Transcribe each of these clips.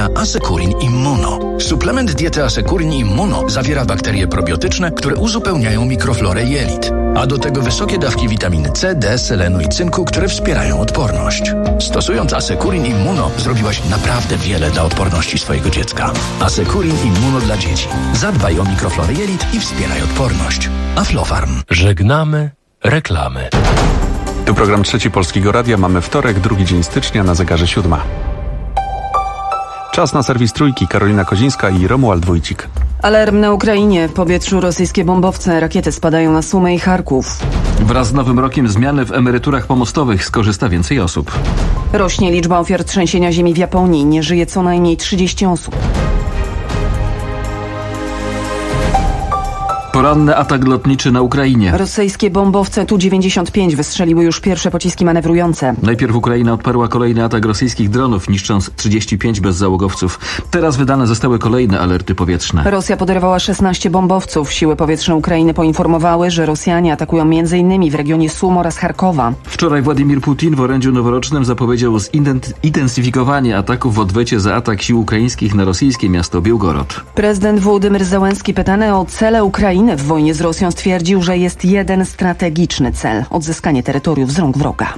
Asekurin Immuno. Suplement diety Asekurin Immuno zawiera bakterie probiotyczne, które uzupełniają mikroflorę jelit. A do tego wysokie dawki witaminy C, D, selenu i cynku, które wspierają odporność. Stosując Asekurin Immuno zrobiłaś naprawdę wiele dla odporności swojego dziecka. Asekurin Immuno dla dzieci. Zadbaj o mikroflorę jelit i wspieraj odporność. Aflofarm. Żegnamy reklamy. Tu program Trzeci Polskiego Radia. Mamy wtorek, 2 dzień stycznia, na zegarze 7. Czas na serwis Trójki. Karolina Kozińska i Romuald Wójcik. Alarm na Ukrainie. W powietrzu rosyjskie bombowce. Rakiety spadają na Sumę i Charków. Wraz z nowym rokiem zmiany w emeryturach pomostowych. Skorzysta więcej osób. Rośnie liczba ofiar trzęsienia ziemi w Japonii. Nie żyje co najmniej 30 osób. Poranny atak lotniczy na Ukrainie. Rosyjskie bombowce Tu-95 wystrzeliły już pierwsze pociski manewrujące. Najpierw Ukraina odparła kolejny atak rosyjskich dronów, niszcząc 35 bezzałogowców. Teraz wydane zostały kolejne alerty powietrzne. Rosja poderwała 16 bombowców. Siły powietrzne Ukrainy poinformowały, że Rosjanie atakują m.in. w regionie Sum oraz Charkowa. Wczoraj Władimir Putin w orędziu noworocznym zapowiedział intensyfikowanie ataków w odwecie za atak sił ukraińskich na rosyjskie miasto Białgorod. Prezydent Wołodymyr Zełenski, pytany o cele Ukrainy w wojnie z Rosją, stwierdził, że jest jeden strategiczny cel – odzyskanie terytoriów z rąk wroga.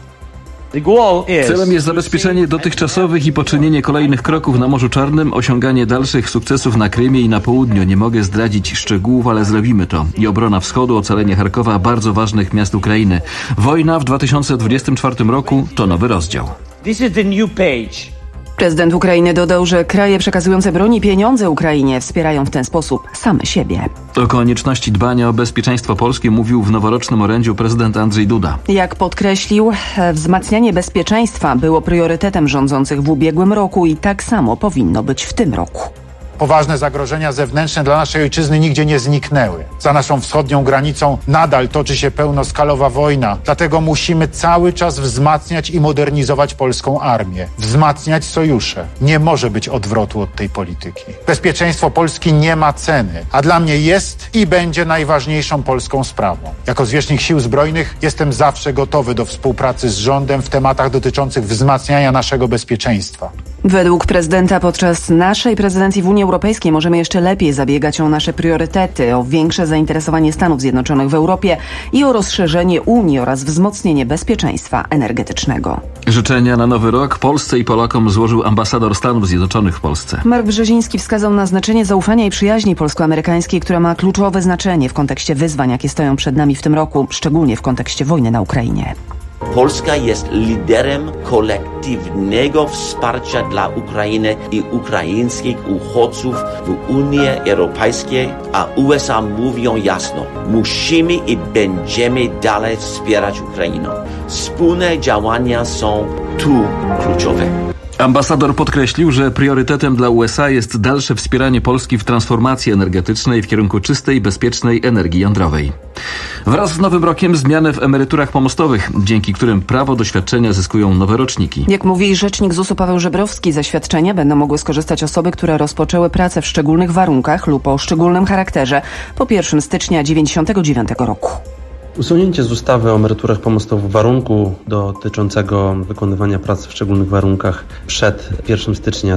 Celem jest zabezpieczenie dotychczasowych i poczynienie kolejnych kroków na Morzu Czarnym, osiąganie dalszych sukcesów na Krymie i na południu. Nie mogę zdradzić szczegółów, ale zrobimy to. I obrona wschodu, ocalenie Charkowa, bardzo ważnych miast Ukrainy. Wojna w 2024 roku to nowy rozdział. This is the new page. Prezydent Ukrainy dodał, że kraje przekazujące broń i pieniądze Ukrainie wspierają w ten sposób same siebie. O konieczności dbania o bezpieczeństwo polskie mówił w noworocznym orędziu prezydent Andrzej Duda. Jak podkreślił, wzmacnianie bezpieczeństwa było priorytetem rządzących w ubiegłym roku i tak samo powinno być w tym roku. Poważne zagrożenia zewnętrzne dla naszej ojczyzny nigdzie nie zniknęły. Za naszą wschodnią granicą nadal toczy się pełnoskalowa wojna. Dlatego musimy cały czas wzmacniać i modernizować polską armię. Wzmacniać sojusze. Nie może być odwrotu od tej polityki. Bezpieczeństwo Polski nie ma ceny, a dla mnie jest i będzie najważniejszą polską sprawą. Jako zwierzchnik Sił Zbrojnych jestem zawsze gotowy do współpracy z rządem w tematach dotyczących wzmacniania naszego bezpieczeństwa. Według prezydenta podczas naszej prezydencji w Unii Europejskiej możemy jeszcze lepiej zabiegać o nasze priorytety, o większe zainteresowanie Stanów Zjednoczonych w Europie i o rozszerzenie Unii oraz wzmocnienie bezpieczeństwa energetycznego. Życzenia na nowy rok Polsce i Polakom złożył ambasador Stanów Zjednoczonych w Polsce. Mark Brzeziński wskazał na znaczenie zaufania i przyjaźni polsko-amerykańskiej, która ma kluczowe znaczenie w kontekście wyzwań, jakie stoją przed nami w tym roku, szczególnie w kontekście wojny na Ukrainie. Polska jest liderem kolektywnego wsparcia dla Ukrainy i ukraińskich uchodźców w Unii Europejskiej, a USA mówią jasno: musimy i będziemy dalej wspierać Ukrainę. Wspólne działania są tu kluczowe. Ambasador podkreślił, że priorytetem dla USA jest dalsze wspieranie Polski w transformacji energetycznej w kierunku czystej, bezpiecznej energii jądrowej. Wraz z nowym rokiem zmiany w emeryturach pomostowych, dzięki którym prawo do świadczenia zyskują nowe roczniki. Jak mówi rzecznik ZUS-u Paweł Żebrowski, ze świadczenia będą mogły skorzystać osoby, które rozpoczęły pracę w szczególnych warunkach lub o szczególnym charakterze po 1 stycznia 1999 roku. Usunięcie z ustawy o emeryturach pomostowych warunku dotyczącego wykonywania pracy w szczególnych warunkach przed 1 stycznia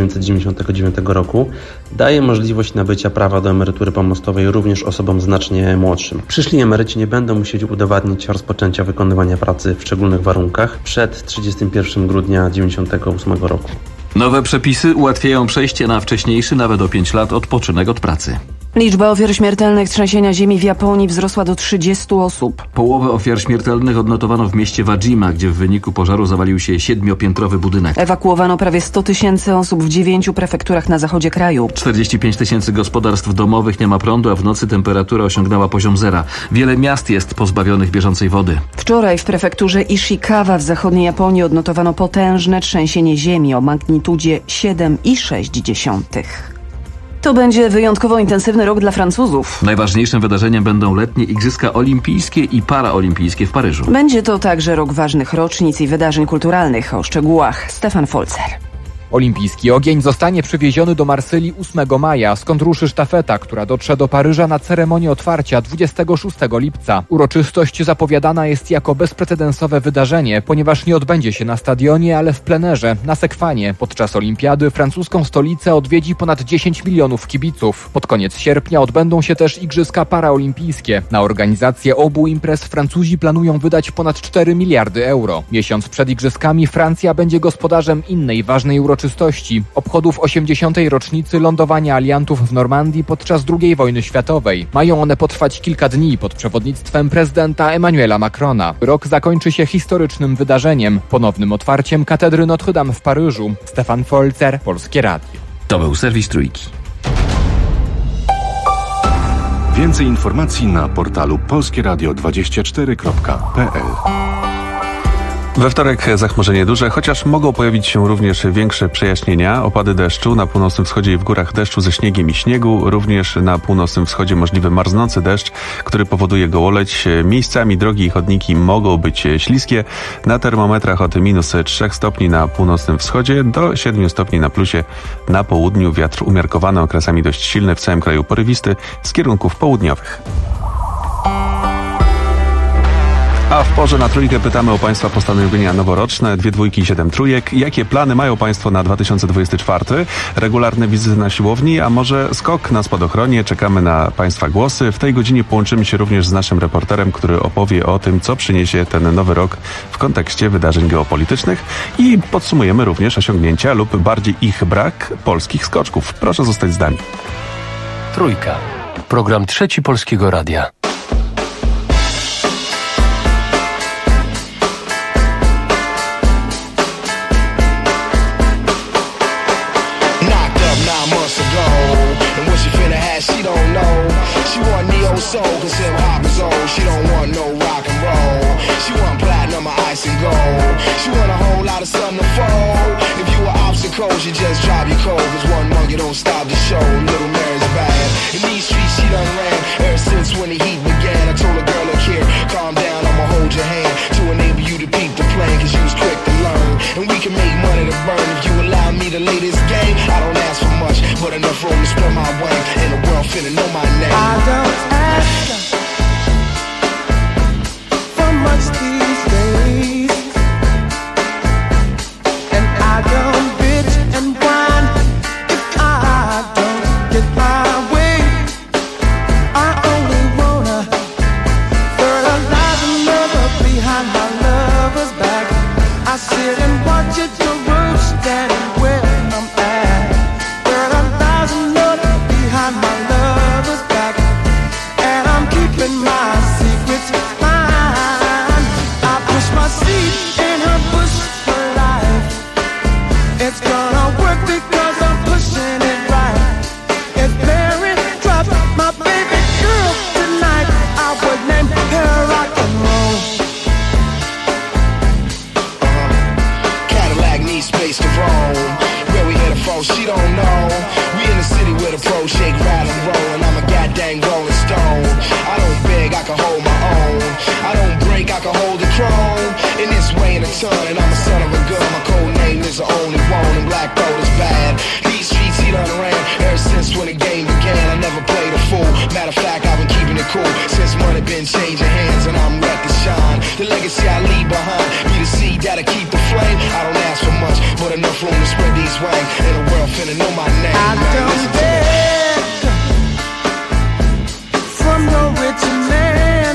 1999 roku daje możliwość nabycia prawa do emerytury pomostowej również osobom znacznie młodszym. Przyszli emeryci nie będą musieli udowadnić rozpoczęcia wykonywania pracy w szczególnych warunkach przed 31 grudnia 1998 roku. Nowe przepisy ułatwiają przejście na wcześniejszy, nawet o 5 lat, odpoczynek od pracy. Liczba ofiar śmiertelnych trzęsienia ziemi w Japonii wzrosła do 30 osób. Połowę ofiar śmiertelnych odnotowano w mieście Wajima, gdzie w wyniku pożaru zawalił się 7-piętrowy budynek. Ewakuowano prawie 100 000 osób w 9 prefekturach na zachodzie kraju. 45 000 gospodarstw domowych nie ma prądu, a w nocy temperatura osiągnęła poziom zera. Wiele miast jest pozbawionych bieżącej wody. Wczoraj w prefekturze Ishikawa w zachodniej Japonii odnotowano potężne trzęsienie ziemi o magnitudzie 7,6. To będzie wyjątkowo intensywny rok dla Francuzów. Najważniejszym wydarzeniem będą letnie Igrzyska Olimpijskie i Paraolimpijskie w Paryżu. Będzie to także rok ważnych rocznic i wydarzeń kulturalnych. O szczegółach Stefan Folzer. Olimpijski ogień zostanie przywieziony do Marsylii 8 maja, skąd ruszy sztafeta, która dotrze do Paryża na ceremonię otwarcia 26 lipca. Uroczystość zapowiadana jest jako bezprecedensowe wydarzenie, ponieważ nie odbędzie się na stadionie, ale w plenerze, na Sekwanie. Podczas olimpiady francuską stolicę odwiedzi ponad 10 milionów kibiców. Pod koniec sierpnia odbędą się też Igrzyska Paraolimpijskie. Na organizację obu imprez Francuzi planują wydać ponad 4 miliardy euro. Miesiąc przed Igrzyskami Francja będzie gospodarzem innej ważnej uroczystości – obchodów 80. rocznicy lądowania aliantów w Normandii podczas II wojny światowej. Mają one potrwać kilka dni pod przewodnictwem prezydenta Emmanuela Macrona. Rok zakończy się historycznym wydarzeniem – ponownym otwarciem katedry Notre Dame w Paryżu. Stefan Folzer, Polskie Radio. To był serwis Trójki. Więcej informacji na portalu polskieradio24.pl. We wtorek zachmurzenie duże, chociaż mogą pojawić się również większe przejaśnienia. Opady deszczu na północnym wschodzie i w górach deszczu ze śniegiem i śniegu. Również na północnym wschodzie możliwy marznący deszcz, który powoduje gołoleć. Miejscami drogi i chodniki mogą być śliskie. Na termometrach od -3 stopni na północnym wschodzie do 7 stopni na plusie na południu. Wiatr umiarkowany, okresami dość silny, w całym kraju porywisty z kierunków południowych. A w porze na Trójkę pytamy o Państwa postanowienia noworoczne, 2 dwójki i 7 trójek. Jakie plany mają Państwo na 2024? Regularne wizyty na siłowni, a może skok na spadochronie? Czekamy na Państwa głosy. W tej godzinie połączymy się również z naszym reporterem, który opowie o tym, co przyniesie ten nowy rok w kontekście wydarzeń geopolitycznych i podsumujemy również osiągnięcia lub bardziej ich brak polskich skoczków. Proszę zostać z nami. Trójka. Program Trzeci Polskiego Radia. She don't know. She want neo soul, cause hip hop is old. She don't want no rock and roll. She want platinum or ice and gold. She want a whole lot of sun to fold. If you were obstacles, you just drop your cold. Cause one monkey don't stop the show. Little Mary's bad. In these streets she done ran ever since when the heat began. I told a girl, look here, calm down, I'ma hold your hand to enable you to peep the plan, cause you was quick to learn. And we can make money to burn if you allow me to lay this game. I don't ask for much, but enough room to spread my wings. And the world finna know my name. I don't ask for much these days, and I don't bitch and whine if I don't get my way. I only wanna fertilize another behind my lover's back. I sit and watch it go roast and where I'm at. Fertilize another behind my lover's back, and I'm keeping my secrets mine. I push my seed in her bush for life. It's gonna work because I'm pushing it right. If Mary dropped my baby girl tonight, I would name her rock and roll. Cadillac needs space to roam. Where we headed from, she don't know. We in the city with a pro shake, ride and roll, and I'm a goddamn rolling stone. I don't beg, I can hold my own. I don't break, I can hold the throne. In this way in a ton, and I'm a son of a gun. My code name is the only one, and black gold is bad. These streets he done ran ever since when the game began. I never played a fool. Matter of fact, I've been keeping it cool since money been changing hands, and I'm ready to shine. The legacy I leave behind, be the seed that'll keep the flame. I don't ask for much, but enough room to spread these wings. And the world finna know my name. I don't beg from no rich man,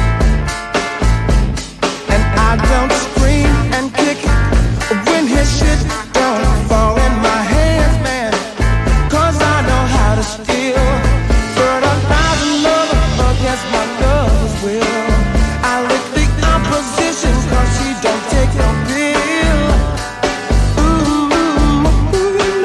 and I don't scream and kick when his shit don't fall in my hands, man. Cause I know how to steal fertilize another against my lover's will. I lick the opposition cause she don't take no pill. Ooh, ooh, ooh.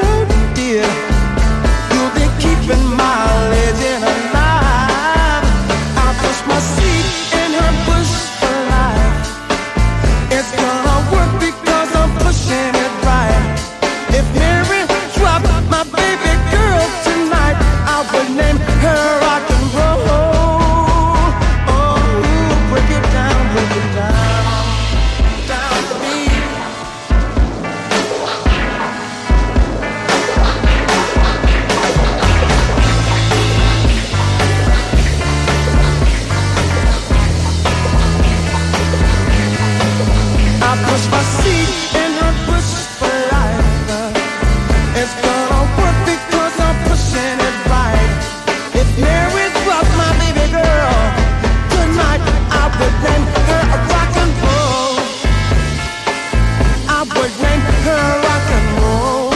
would because I'm pushing it right. If Mary was my baby girl, tonight I would name her a rock and roll. I would name her rock and roll.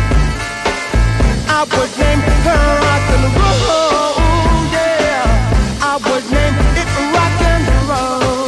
I would name her rock and roll. Yeah, I would name it rock and roll.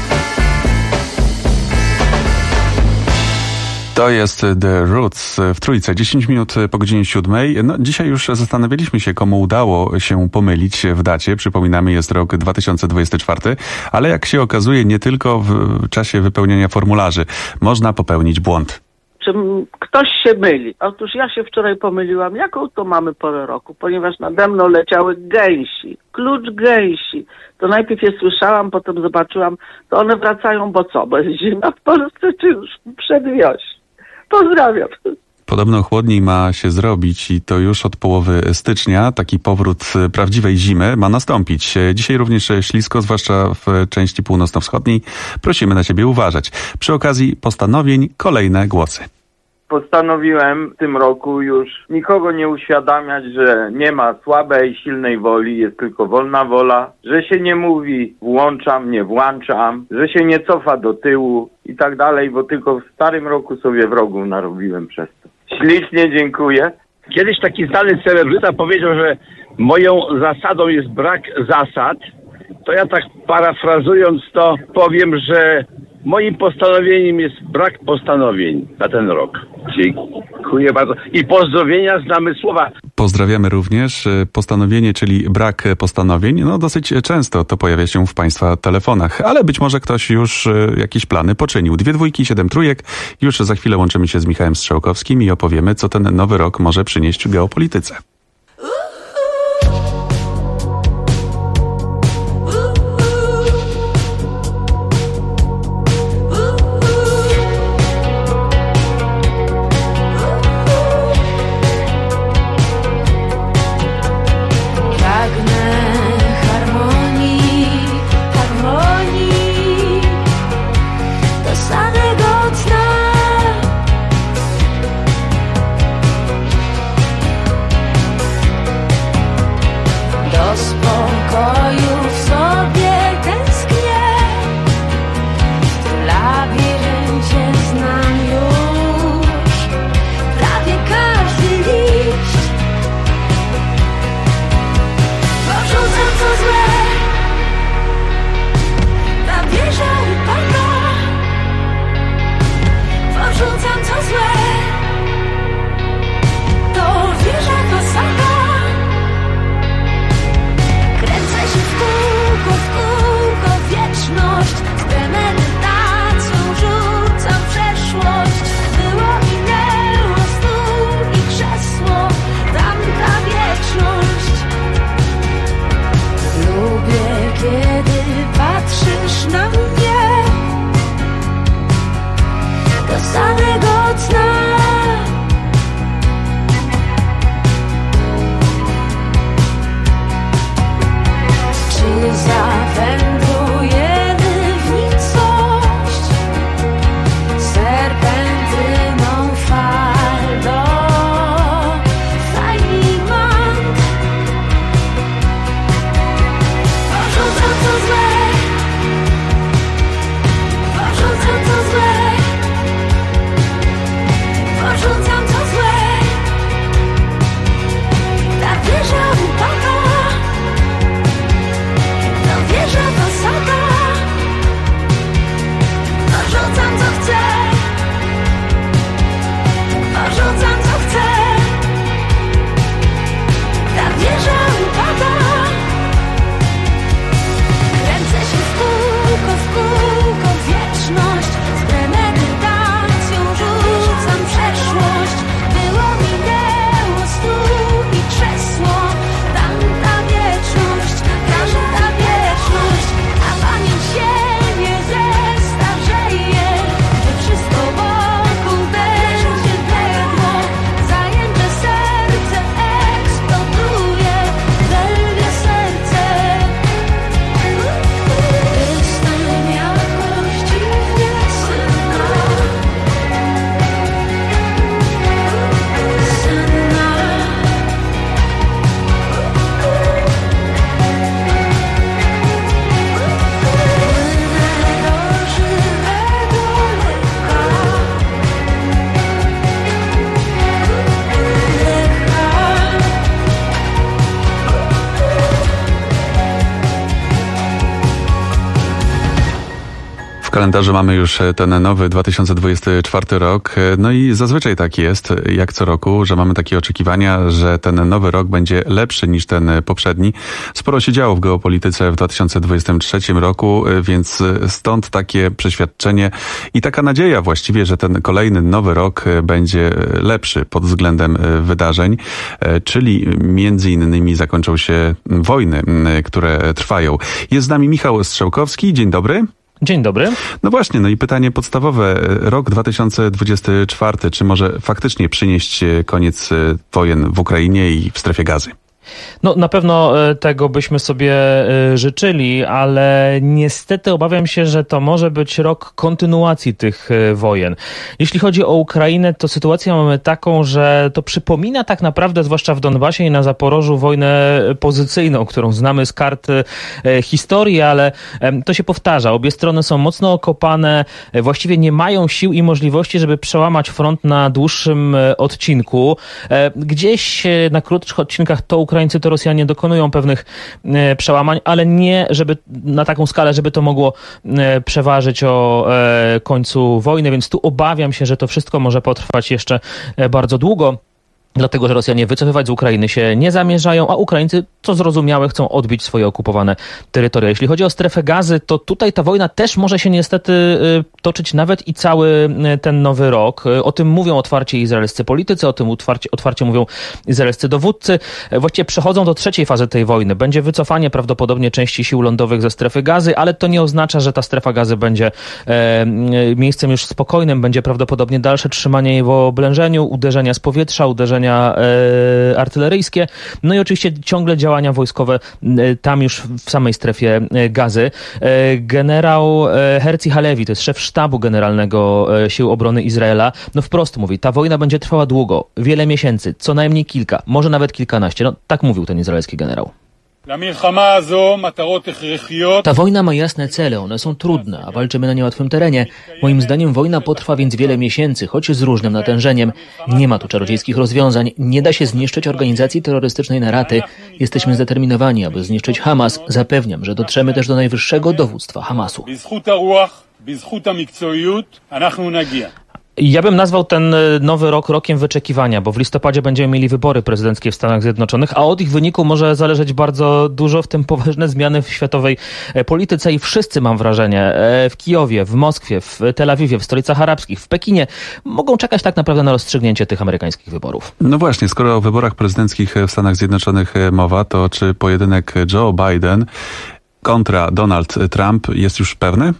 To jest The Roots w Trójce. 10 minut po godzinie 7. No, dzisiaj już zastanawialiśmy się, komu udało się pomylić w dacie. Przypominamy, jest rok 2024, ale jak się okazuje, nie tylko w czasie wypełniania formularzy można popełnić błąd. Czy ktoś się myli? Otóż ja się wczoraj pomyliłam, jaką to mamy porę roku, ponieważ nade mną leciały gęsi, klucz gęsi. To najpierw je słyszałam, potem zobaczyłam, to one wracają, bo co? Bo jest zima w Polsce, czy już przedwiośnie? Pozdrawiam. Podobno chłodniej ma się zrobić i to już od połowy stycznia. Taki powrót prawdziwej zimy ma nastąpić. Dzisiaj również ślisko, zwłaszcza w części północno-wschodniej. Prosimy na siebie uważać. Przy okazji postanowień kolejne głosy. Postanowiłem w tym roku już nikogo nie uświadamiać, że nie ma słabej, silnej woli, jest tylko wolna wola, że się nie mówi włączam, nie włączam, że się nie cofa do tyłu i tak dalej, bo tylko w starym roku sobie wrogów narobiłem przez to. Ślicznie dziękuję. Kiedyś taki znany celebryta powiedział, że moją zasadą jest brak zasad. To ja tak parafrazując to powiem, że moim postanowieniem jest brak postanowień na ten rok. Dziękuję bardzo. I pozdrowienia z Namysłowa. Pozdrawiamy również. Postanowienie, czyli brak postanowień, no dosyć często to pojawia się w Państwa telefonach, ale być może ktoś już jakieś plany poczynił. 2 dwójki, 7 trójek. Już za chwilę łączymy się z Michałem Strzałkowskim i opowiemy, co ten nowy rok może przynieść w geopolityce. kalendarzu mamy już ten nowy 2024 rok. No i zazwyczaj tak jest, jak co roku, że mamy takie oczekiwania, że ten nowy rok będzie lepszy niż ten poprzedni. Sporo się działo w geopolityce w 2023 roku, więc stąd takie przeświadczenie i taka nadzieja właściwie, że ten kolejny nowy rok będzie lepszy pod względem wydarzeń, czyli między innymi zakończą się wojny, które trwają. Jest z nami Michał Strzałkowski. Dzień dobry. Dzień dobry. No właśnie, no i pytanie podstawowe. Rok 2024, czy może faktycznie przynieść koniec wojen w Ukrainie i w strefie Gazy? No na pewno tego byśmy sobie życzyli, ale niestety obawiam się, że to może być rok kontynuacji tych wojen. Jeśli chodzi o Ukrainę, to sytuację mamy taką, że to przypomina tak naprawdę, zwłaszcza w Donbasie i na Zaporożu, wojnę pozycyjną, którą znamy z kart historii, ale to się powtarza. Obie strony są mocno okopane, właściwie nie mają sił i możliwości, żeby przełamać front na dłuższym odcinku. Gdzieś na krótszych odcinkach to Ukraińcy, to Rosjanie dokonują pewnych przełamań, ale nie żeby na taką skalę, żeby to mogło przeważyć o końcu wojny, więc tu obawiam się, że to wszystko może potrwać jeszcze bardzo długo. Dlatego, że Rosjanie wycofywać z Ukrainy się nie zamierzają, a Ukraińcy, co zrozumiałe, chcą odbić swoje okupowane terytoria. Jeśli chodzi o strefę Gazy, to tutaj ta wojna też może się niestety toczyć nawet i cały ten nowy rok. O tym mówią otwarcie izraelscy politycy, o tym otwarcie mówią izraelscy dowódcy. Właściwie przechodzą do trzeciej fazy tej wojny. Będzie wycofanie prawdopodobnie części sił lądowych ze strefy Gazy, ale to nie oznacza, że ta strefa Gazy będzie miejscem już spokojnym. Będzie prawdopodobnie dalsze trzymanie jej w oblężeniu, uderzenia z powietrza, uderzenia artyleryjskie, no i oczywiście ciągle działania wojskowe tam już w samej strefie Gazy. Generał Herzi Halevi, to jest szef sztabu generalnego Sił Obrony Izraela, no wprost mówi, ta wojna będzie trwała długo, wiele miesięcy, co najmniej kilka, może nawet kilkanaście. No tak mówił ten izraelski generał. Ta wojna ma jasne cele, one są trudne, a walczymy na niełatwym terenie. Moim zdaniem wojna potrwa więc wiele miesięcy, choć z różnym natężeniem. Nie ma tu czarodziejskich rozwiązań, nie da się zniszczyć organizacji terrorystycznej na raty. Jesteśmy zdeterminowani, aby zniszczyć Hamas. Zapewniam, że dotrzemy też do najwyższego dowództwa Hamasu. Ja bym nazwał ten nowy rok rokiem wyczekiwania, bo w listopadzie będziemy mieli wybory prezydenckie w Stanach Zjednoczonych, a od ich wyniku może zależeć bardzo dużo, w tym poważne zmiany w światowej polityce i wszyscy, mam wrażenie, w Kijowie, w Moskwie, w Tel Awiwie, w stolicach arabskich, w Pekinie mogą czekać tak naprawdę na rozstrzygnięcie tych amerykańskich wyborów. No właśnie, skoro o wyborach prezydenckich w Stanach Zjednoczonych mowa, to czy pojedynek Joe Biden kontra Donald Trump jest już pewny?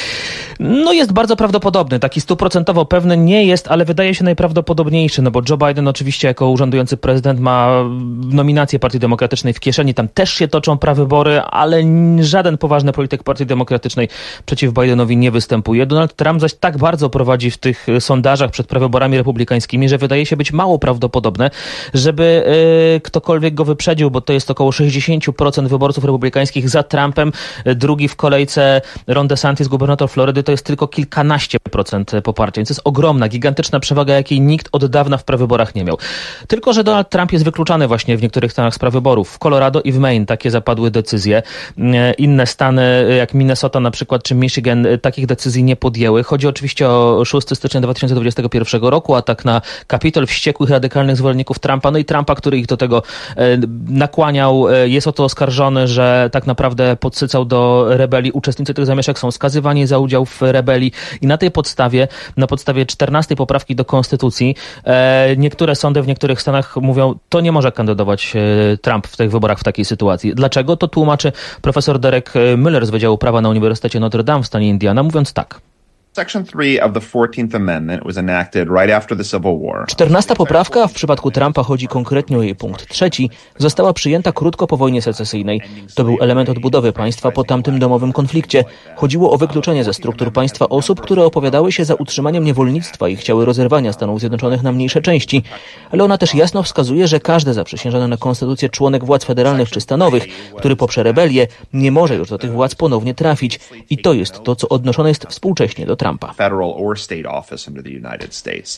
No jest bardzo prawdopodobny, taki 100% pewny nie jest, ale wydaje się najprawdopodobniejszy, no bo Joe Biden oczywiście jako urzędujący prezydent ma nominację Partii Demokratycznej w kieszeni, tam też się toczą prawybory, ale żaden poważny polityk Partii Demokratycznej przeciw Bidenowi nie występuje. Donald Trump zaś tak bardzo prowadzi w tych sondażach przed prawyborami republikańskimi, że wydaje się być mało prawdopodobne, żeby ktokolwiek go wyprzedził, bo to jest około 60% wyborców republikańskich za Trumpem, drugi w kolejce Ron DeSantis, gubernator Florydy, to jest tylko kilkanaście procent poparcia, więc to jest ogromna, gigantyczna przewaga, jakiej nikt od dawna w prawyborach nie miał. Tylko że Donald Trump jest wykluczany właśnie w niektórych stanach z prawyborów. W Colorado i w Maine takie zapadły decyzje. Inne stany, jak Minnesota na przykład, czy Michigan, takich decyzji nie podjęły. Chodzi oczywiście o 6 stycznia 2021 roku, atak na Kapitol wściekłych, radykalnych zwolenników Trumpa, no i Trumpa, który ich do tego nakłaniał, jest o to oskarżony, że tak naprawdę podsycał do rebelii. Uczestnicy tych zamieszek są skazywani za udział w rebelii i na tej podstawie, na podstawie 14 poprawki do konstytucji, niektóre sądy w niektórych stanach mówią, to nie może kandydować Trump w tych wyborach w takiej sytuacji. Dlaczego? To tłumaczy profesor Derek Miller z Wydziału Prawa na Uniwersytecie Notre Dame w stanie Indiana, mówiąc tak. Section 3 of the 14th Amendment was enacted right after the Civil War. 14. poprawka, w przypadku Trumpa chodzi konkretnie o jej punkt 3, została przyjęta krótko po wojnie secesyjnej. To był element odbudowy państwa po tamtym domowym konflikcie. Chodziło o wykluczenie ze struktur państwa osób, które opowiadały się za utrzymaniem niewolnictwa i chciały rozerwania Stanów Zjednoczonych na mniejsze części. Ale ona też jasno wskazuje, że każdy zaprzysiężony na konstytucję członek władz federalnych czy stanowych, który poprze rebelię, nie może już do tych władz ponownie trafić. I to jest to, co odnoszone jest współcześnie do Trumpa.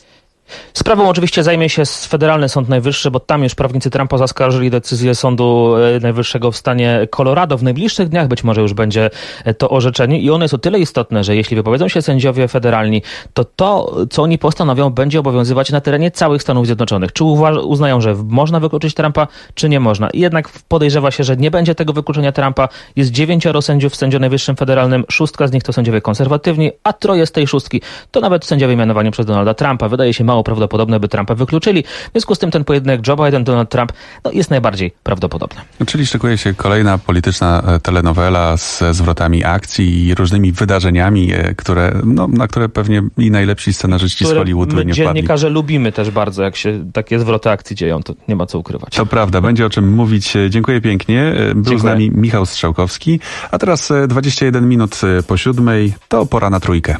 Sprawą oczywiście zajmie się Federalny Sąd Najwyższy, bo tam już prawnicy Trumpa zaskarżyli decyzję Sądu Najwyższego w stanie Colorado. W najbliższych dniach być może już będzie to orzeczenie i ono jest o tyle istotne, że jeśli wypowiedzą się sędziowie federalni, to, co oni postanowią, będzie obowiązywać na terenie całych Stanów Zjednoczonych. Czy uznają, że można wykluczyć Trumpa, czy nie można. I jednak podejrzewa się, że nie będzie tego wykluczenia Trumpa. Jest 9 sędziów w Sądzie Najwyższym Federalnym, 6 z nich to sędziowie konserwatywni, a 3 z tej 6 to nawet sędziowie mianowani przez Donalda Trumpa. Wydaje się mało prawdopodobne, by Trumpa wykluczyli. W związku z tym ten pojedynek Joe Biden-Donald Trump jest najbardziej prawdopodobny. Czyli szykuje się kolejna polityczna telenowela ze zwrotami akcji i różnymi wydarzeniami, na które pewnie i najlepsi scenarzyści z Hollywoodu nie wpadli. Dziennikarze lubimy też bardzo, jak się takie zwroty akcji dzieją, to nie ma co ukrywać. To prawda, będzie o czym mówić. Dziękuję pięknie. Był z nami Michał Strzałkowski, a teraz 21 minut po 7, to pora na trójkę.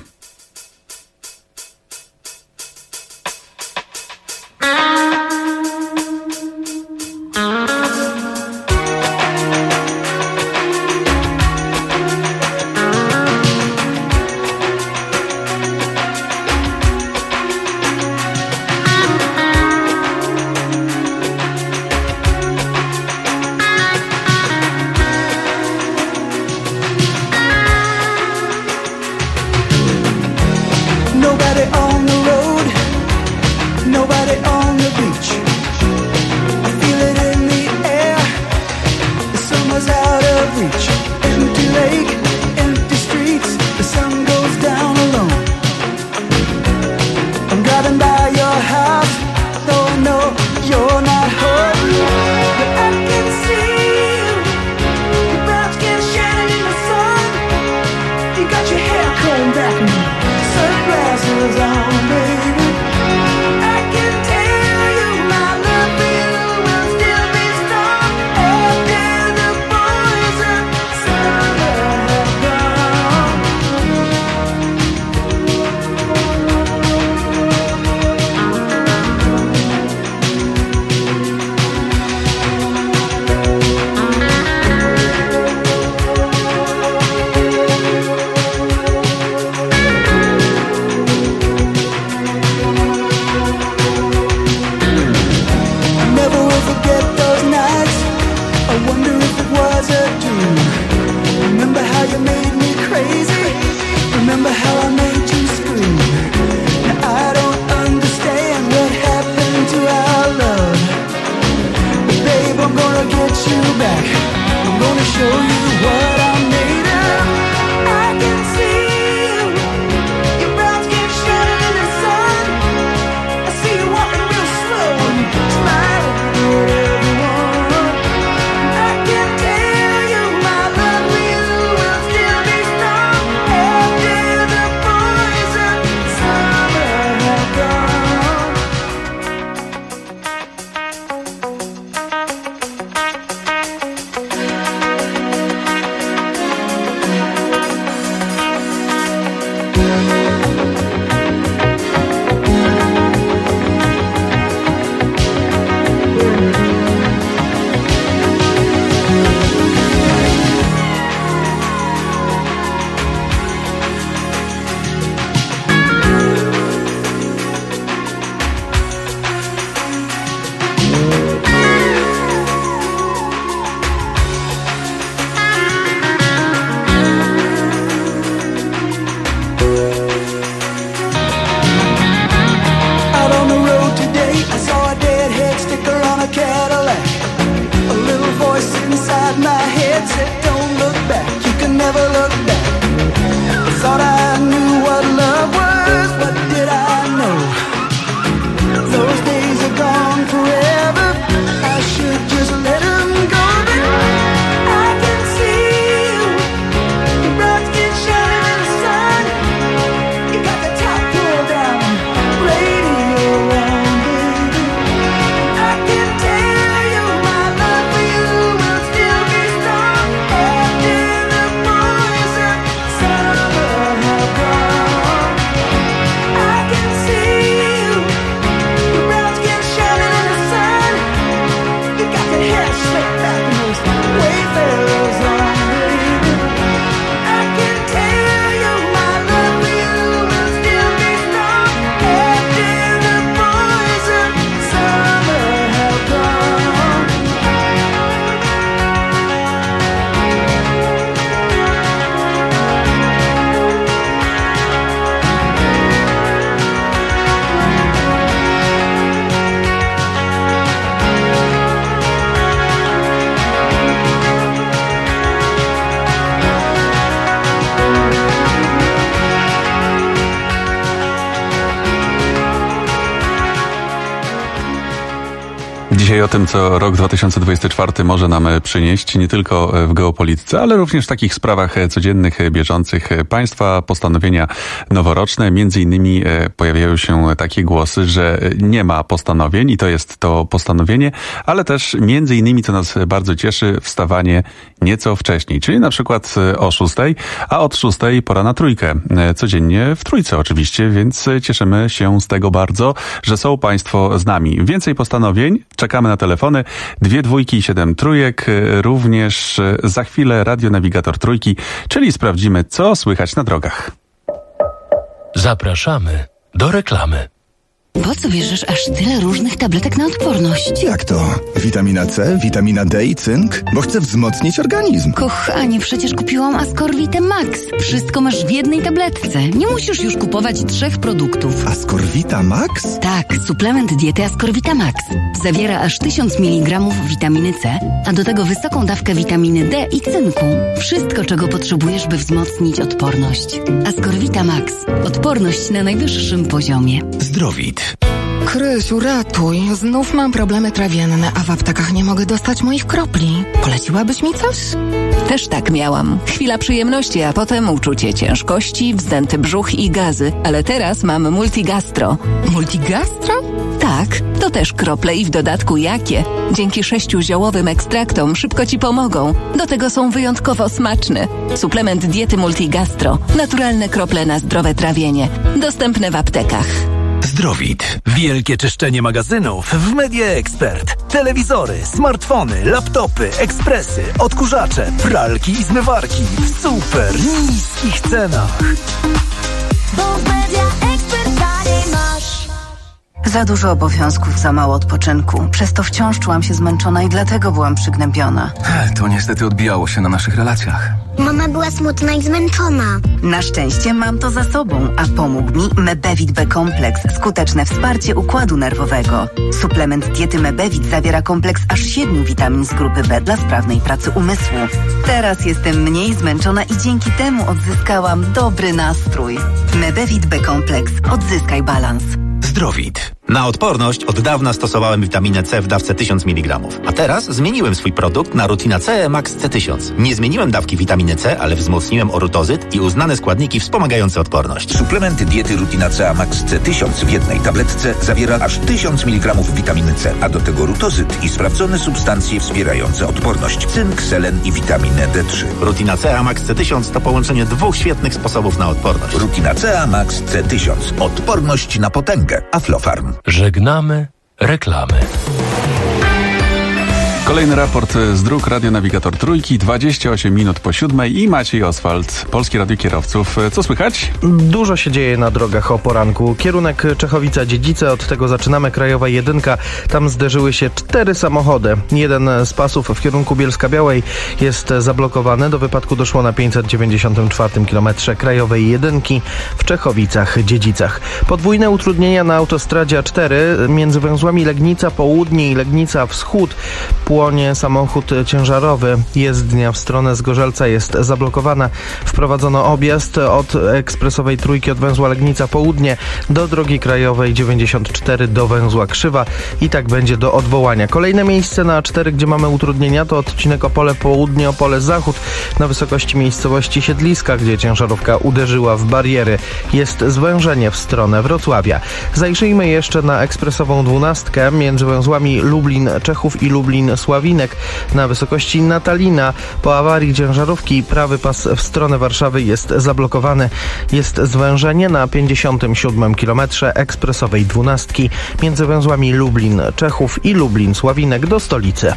Dzisiaj o tym, co rok 2024 może nam przynieść, nie tylko w geopolityce, ale również w takich sprawach codziennych, bieżących. Państwa postanowienia noworoczne, między innymi pojawiają się takie głosy, że nie ma postanowień i to jest to postanowienie, ale też między innymi, co nas bardzo cieszy, wstawanie nieco wcześniej, czyli na przykład o 6, a od 6 pora na trójkę. Codziennie w trójce oczywiście, więc cieszymy się z tego bardzo, że są Państwo z nami. Więcej postanowień, czekamy na telefony, 2 dwójki i 7 trójek, również za chwilę radionawigator trójki, czyli sprawdzimy, co słychać na drogach. Zapraszamy do reklamy. Po co bierzesz aż tyle różnych tabletek na odporność? Jak to? Witamina C, witamina D i cynk? Bo chcę wzmocnić organizm. Kochanie, przecież kupiłam Ascorvitę Max. Wszystko masz w jednej tabletce. Nie musisz już kupować 3 produktów. Ascorvita Max? Tak, suplement diety Ascorvita Max. Zawiera aż 1000 mg witaminy C, a do tego wysoką dawkę witaminy D i cynku. Wszystko, czego potrzebujesz, by wzmocnić odporność. Ascorvita Max. Odporność na najwyższym poziomie. Zdrowit. Krysiu, ratuj. Znów mam problemy trawienne, a w aptekach nie mogę dostać moich kropli. Poleciłabyś mi coś? Też tak miałam. Chwila przyjemności, a potem uczucie ciężkości, wzdęty brzuch i gazy. Ale teraz mam Multigastro. Multigastro? Tak, to też krople i w dodatku jakie. Dzięki 6 ziołowym ekstraktom szybko Ci pomogą. Do tego są wyjątkowo smaczne. Suplement diety Multigastro. Naturalne krople na zdrowe trawienie. Dostępne w aptekach. Zdrowit. Wielkie czyszczenie magazynów w Media Expert. Telewizory, smartfony, laptopy, ekspresy, odkurzacze, pralki i zmywarki w super niskich cenach. Bo w Media Expert taniej masz. Za dużo obowiązków, za mało odpoczynku. Przez to wciąż czułam się zmęczona i dlatego byłam przygnębiona. To niestety odbijało się na naszych relacjach. Mama była smutna i zmęczona. Na szczęście mam to za sobą, a pomógł mi Mebevit B-kompleks, skuteczne wsparcie układu nerwowego. Suplement diety Mebevit zawiera kompleks aż 7 witamin z grupy B dla sprawnej pracy umysłu. Teraz jestem mniej zmęczona i dzięki temu odzyskałam dobry nastrój. Mebevit B-kompleks. Odzyskaj balans. Zdrowit. Na odporność od dawna stosowałem witaminę C w dawce 1000 mg. A teraz zmieniłem swój produkt na Rutina C Max C1000. Nie zmieniłem dawki witaminy C, ale wzmocniłem orutozyt i uznane składniki wspomagające odporność. Suplement diety Rutina C Max C1000 w jednej tabletce zawiera aż 1000 mg witaminy C, a do tego rutozyt i sprawdzone substancje wspierające odporność, cynk, selen i witaminę D3. Rutina C Max C1000 to połączenie 2 świetnych sposobów na odporność. Rutina C Max C1000. Odporność na potęgę. Aflofarm. Żegnamy reklamy. Kolejny raport z dróg Radionawigator trójki, 28 minut po 7 i Maciej Oswald, Polskie Radio Kierowców. Co słychać? Dużo się dzieje na drogach o poranku. Kierunek Czechowica-Dziedzice, od tego zaczynamy. Krajowa 1, tam zderzyły się 4 samochody. Jeden z pasów w kierunku Bielska-Białej jest zablokowany. Do wypadku doszło na 594 km Krajowej 1 w Czechowicach-Dziedzicach. Podwójne utrudnienia na autostradzie A4 między węzłami Legnica Południe i Legnica Wschód. Płonie samochód ciężarowy. Jezdnia w stronę Zgorzelca jest zablokowana. Wprowadzono objazd od ekspresowej trójki od węzła Legnica Południe do drogi krajowej 94 do węzła Krzywa i tak będzie do odwołania. Kolejne miejsce na A4, gdzie mamy utrudnienia, to odcinek Opole Południe, Opole Zachód na wysokości miejscowości Siedliska, gdzie ciężarówka uderzyła w bariery. Jest zwężenie w stronę Wrocławia. Zajrzyjmy jeszcze na ekspresową 12 między węzłami Lublin Czechów i Lublin Sławinek na wysokości Natalina. Po awarii ciężarówki prawy pas w stronę Warszawy jest zablokowany. Jest zwężenie na 57 km ekspresowej 12 między węzłami Lublin Czechów i Lublin Sławinek do stolicy.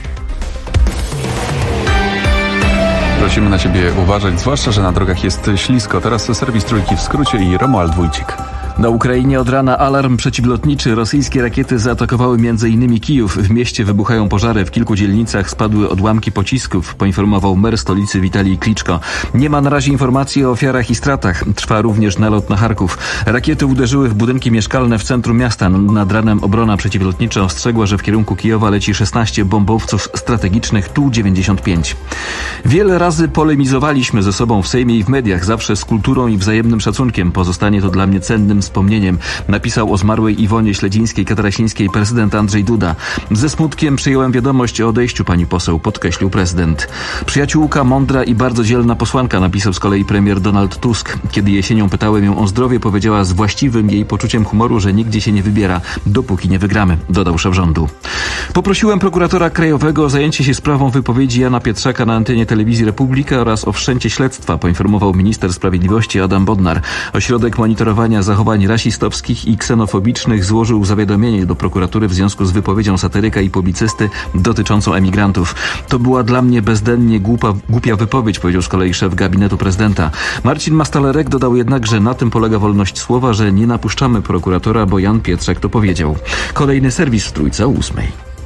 Prosimy na siebie uważać, zwłaszcza, że na drogach jest ślisko. Teraz serwis trójki w skrócie i Romuald Wójcik. Na Ukrainie od rana alarm przeciwlotniczy. Rosyjskie rakiety zaatakowały m.in. Kijów. W mieście wybuchają pożary. W kilku dzielnicach spadły odłamki pocisków, poinformował mer stolicy Witalij Kliczko. Nie ma na razie informacji o ofiarach i stratach. Trwa również nalot na Charków. Rakiety uderzyły w budynki mieszkalne w centrum miasta. Nad ranem obrona przeciwlotnicza ostrzegła, że w kierunku Kijowa leci 16 bombowców strategicznych Tu-95. Wiele razy polemizowaliśmy ze sobą w Sejmie i w mediach, zawsze z kulturą i wzajemnym szacunkiem. Pozostanie to dla mnie cennym wspomnieniem. Napisał o zmarłej Iwonie Śledzińskiej-Katarasińskiej prezydent Andrzej Duda. Ze smutkiem przyjąłem wiadomość o odejściu pani poseł, podkreślił prezydent. Przyjaciółka, mądra i bardzo dzielna posłanka, napisał z kolei premier Donald Tusk. Kiedy jesienią pytałem ją o zdrowie, powiedziała z właściwym jej poczuciem humoru, że nigdzie się nie wybiera, dopóki nie wygramy, dodał szef rządu. Poprosiłem prokuratora krajowego o zajęcie się sprawą wypowiedzi Jana Pietrzaka na antenie telewizji Republika oraz o wszczęcie śledztwa, poinformował minister sprawiedliwości Adam Bodnar. Ośrodek monitorowania zachowań rasistowskich i ksenofobicznych złożył zawiadomienie do prokuratury w związku z wypowiedzią satyryka i publicysty dotyczącą emigrantów. To była dla mnie bezdennie głupia wypowiedź, powiedział z kolei szef gabinetu prezydenta. Marcin Mastalerek dodał jednak, że na tym polega wolność słowa, że nie napuszczamy prokuratora, bo Jan Pietrzak to powiedział. Kolejny serwis w Trójce o 8:00.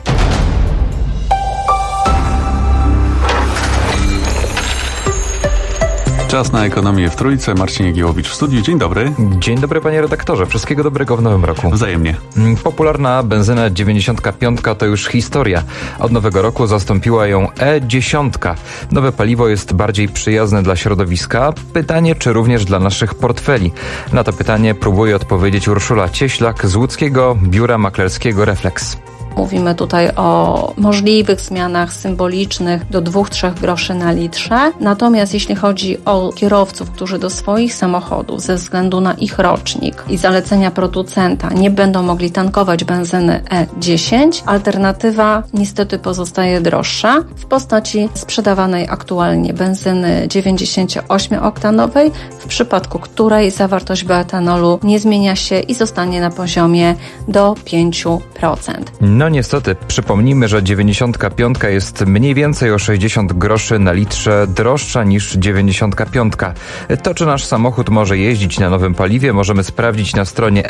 Czas na ekonomię w Trójce. Marcin Jagiełowicz w studiu. Dzień dobry. Dzień dobry, panie redaktorze. Wszystkiego dobrego w nowym roku. Wzajemnie. Popularna benzyna 95 to już historia. Od nowego roku zastąpiła ją E10. Nowe paliwo jest bardziej przyjazne dla środowiska. Pytanie, czy również dla naszych portfeli? Na to pytanie próbuje odpowiedzieć Urszula Cieślak z łódzkiego biura maklerskiego Reflex. Mówimy tutaj o możliwych zmianach symbolicznych do 2-3 groszy na litrze. Natomiast jeśli chodzi o kierowców, którzy do swoich samochodów ze względu na ich rocznik i zalecenia producenta nie będą mogli tankować benzyny E10, alternatywa niestety pozostaje droższa w postaci sprzedawanej aktualnie benzyny 98-oktanowej, w przypadku której zawartość bioetanolu nie zmienia się i zostanie na poziomie do 5%. No niestety, przypomnijmy, że 95 jest mniej więcej o 60 groszy na litrze droższa niż 95. To, czy nasz samochód może jeździć na nowym paliwie, możemy sprawdzić na stronie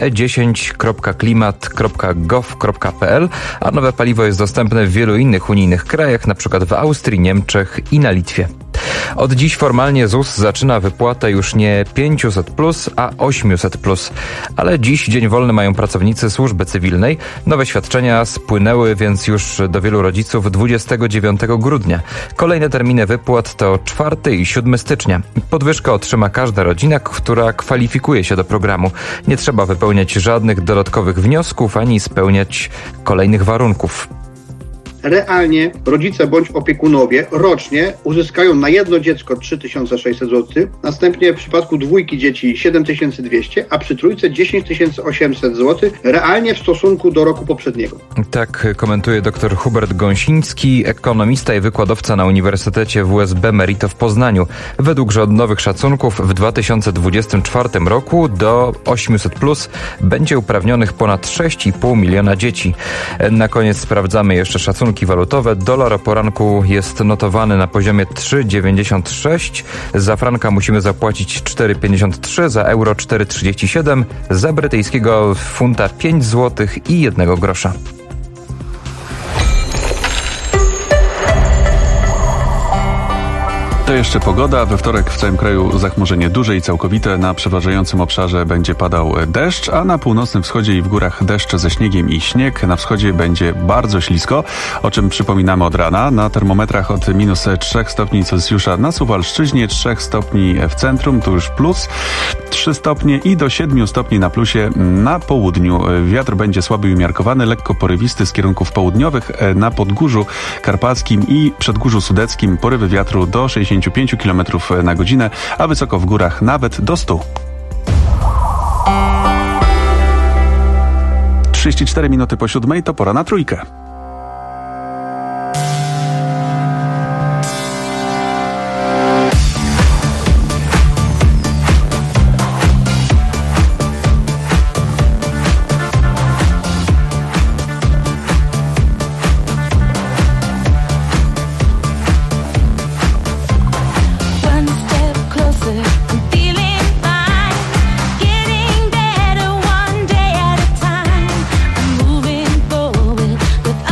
e10.klimat.gov.pl, a nowe paliwo jest dostępne w wielu innych unijnych krajach, np. w Austrii, Niemczech i na Litwie. Od dziś formalnie ZUS zaczyna wypłatę już nie 500+, a 800+. Ale dziś dzień wolny mają pracownicy służby cywilnej. Nowe świadczenia spłynęły więc już do wielu rodziców 29 grudnia. Kolejne terminy wypłat to 4 i 7 stycznia. Podwyżkę otrzyma każda rodzina, która kwalifikuje się do programu. Nie trzeba wypełniać żadnych dodatkowych wniosków ani spełniać kolejnych warunków. Realnie rodzice bądź opiekunowie rocznie uzyskają na jedno dziecko 3600 zł, następnie w przypadku dwójki dzieci 7200, a przy trójce 10800 zł, realnie w stosunku do roku poprzedniego. Tak komentuje dr Hubert Gąsiński, ekonomista i wykładowca na Uniwersytecie WSB Merito w Poznaniu. Według nowych szacunków w 2024 roku do 800+ będzie uprawnionych ponad 6,5 miliona dzieci. Na koniec sprawdzamy jeszcze szacunki walutowe. Dolar o poranku jest notowany na poziomie 3,96. Za franka musimy zapłacić 4,53, za euro 4,37, za brytyjskiego funta 5 zł i 1 grosza. To jeszcze pogoda. We wtorek w całym kraju zachmurzenie duże i całkowite. Na przeważającym obszarze będzie padał deszcz, a na północnym wschodzie i w górach deszcz ze śniegiem i śnieg. Na wschodzie będzie bardzo ślisko, o czym przypominamy od rana. Na termometrach od -3 stopni Celsjusza na Suwalszczyźnie, 3 stopni w centrum, tu już plus 3 stopnie i do 7 stopni na plusie na południu. Wiatr będzie słaby i umiarkowany, lekko porywisty z kierunków południowych. Na Podgórzu Karpackim i Przedgórzu Sudeckim porywy wiatru do 65 km na godzinę, a wysoko w górach nawet do 100. 34 minuty po 7 to pora na Trójkę. With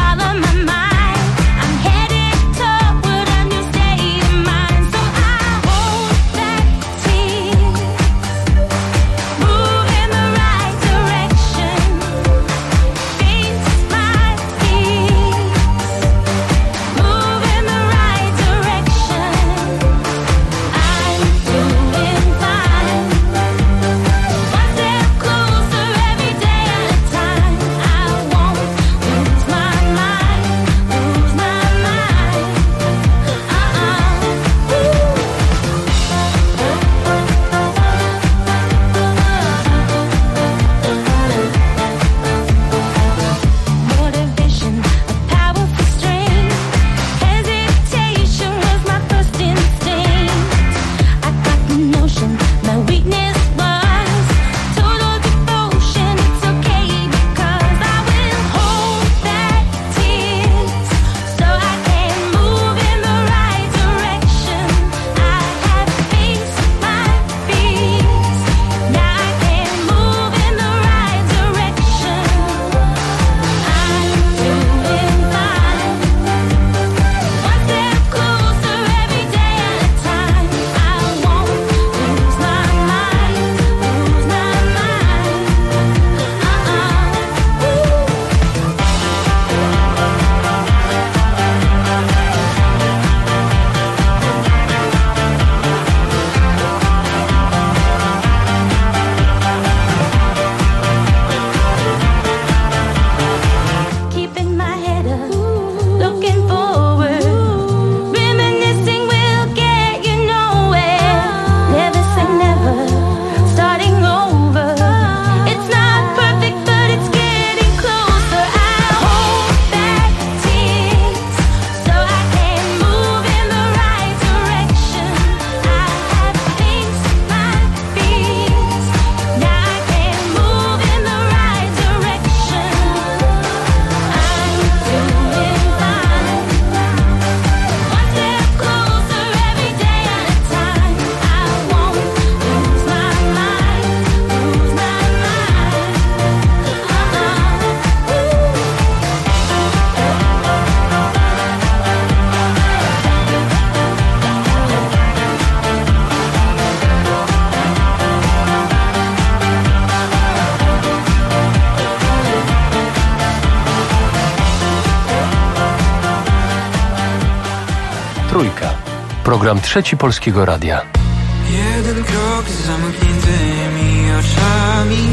Trójka. Program Trzeci Polskiego Radia. Jeden krok z zamkniętymi oczami.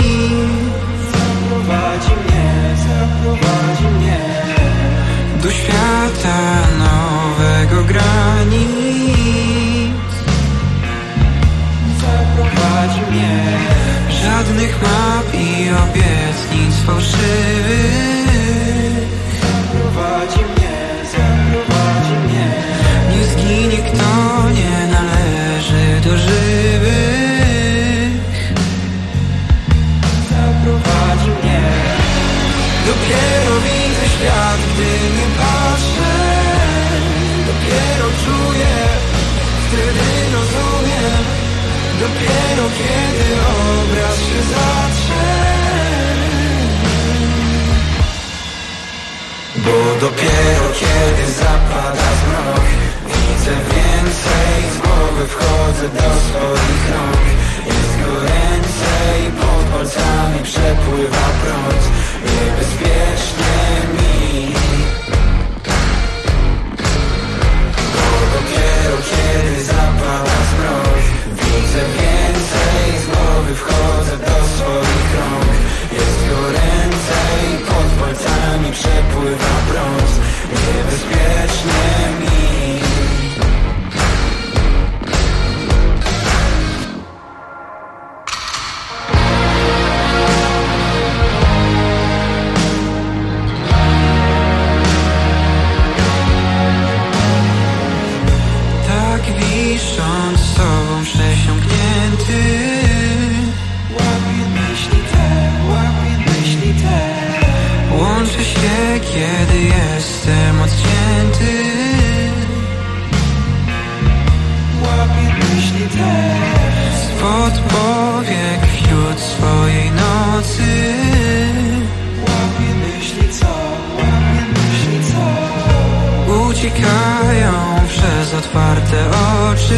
Zaprowadzi mnie do świata nowego granic. Zaprowadzi mnie. Żadnych map i obietnic fałszywych. Zaprowadzi mnie. Nie zginie kto nie należy do żywych. Zaprowadzi mnie. Dopiero widzę świat, gdy nie patrzę. Dopiero czuję, wtedy rozumiem. Dopiero kiedy obraz się zatrze. Bo dopiero kiedy zapada zmrok, widzę więcej, z głowy wchodzę do swoich rąk. Jest goręce i pod palcami przepływa prąd. Niebezpiecznie mi. Bo dopiero kiedy zapada zmrok, widzę więcej, z głowy wchodzę do swoich rąk. Jest goręce i pod palcami przepływa prąd. Niebezpiecznie mi. Tak wisząc sobą przesiąknięty, łapię myśli te. Łączę się, kiedy jestem odcięty. Łapię myśli te. Spod powiek wśród swojej nocy. Łapię myśli co. Uciekają przez otwarte oczy.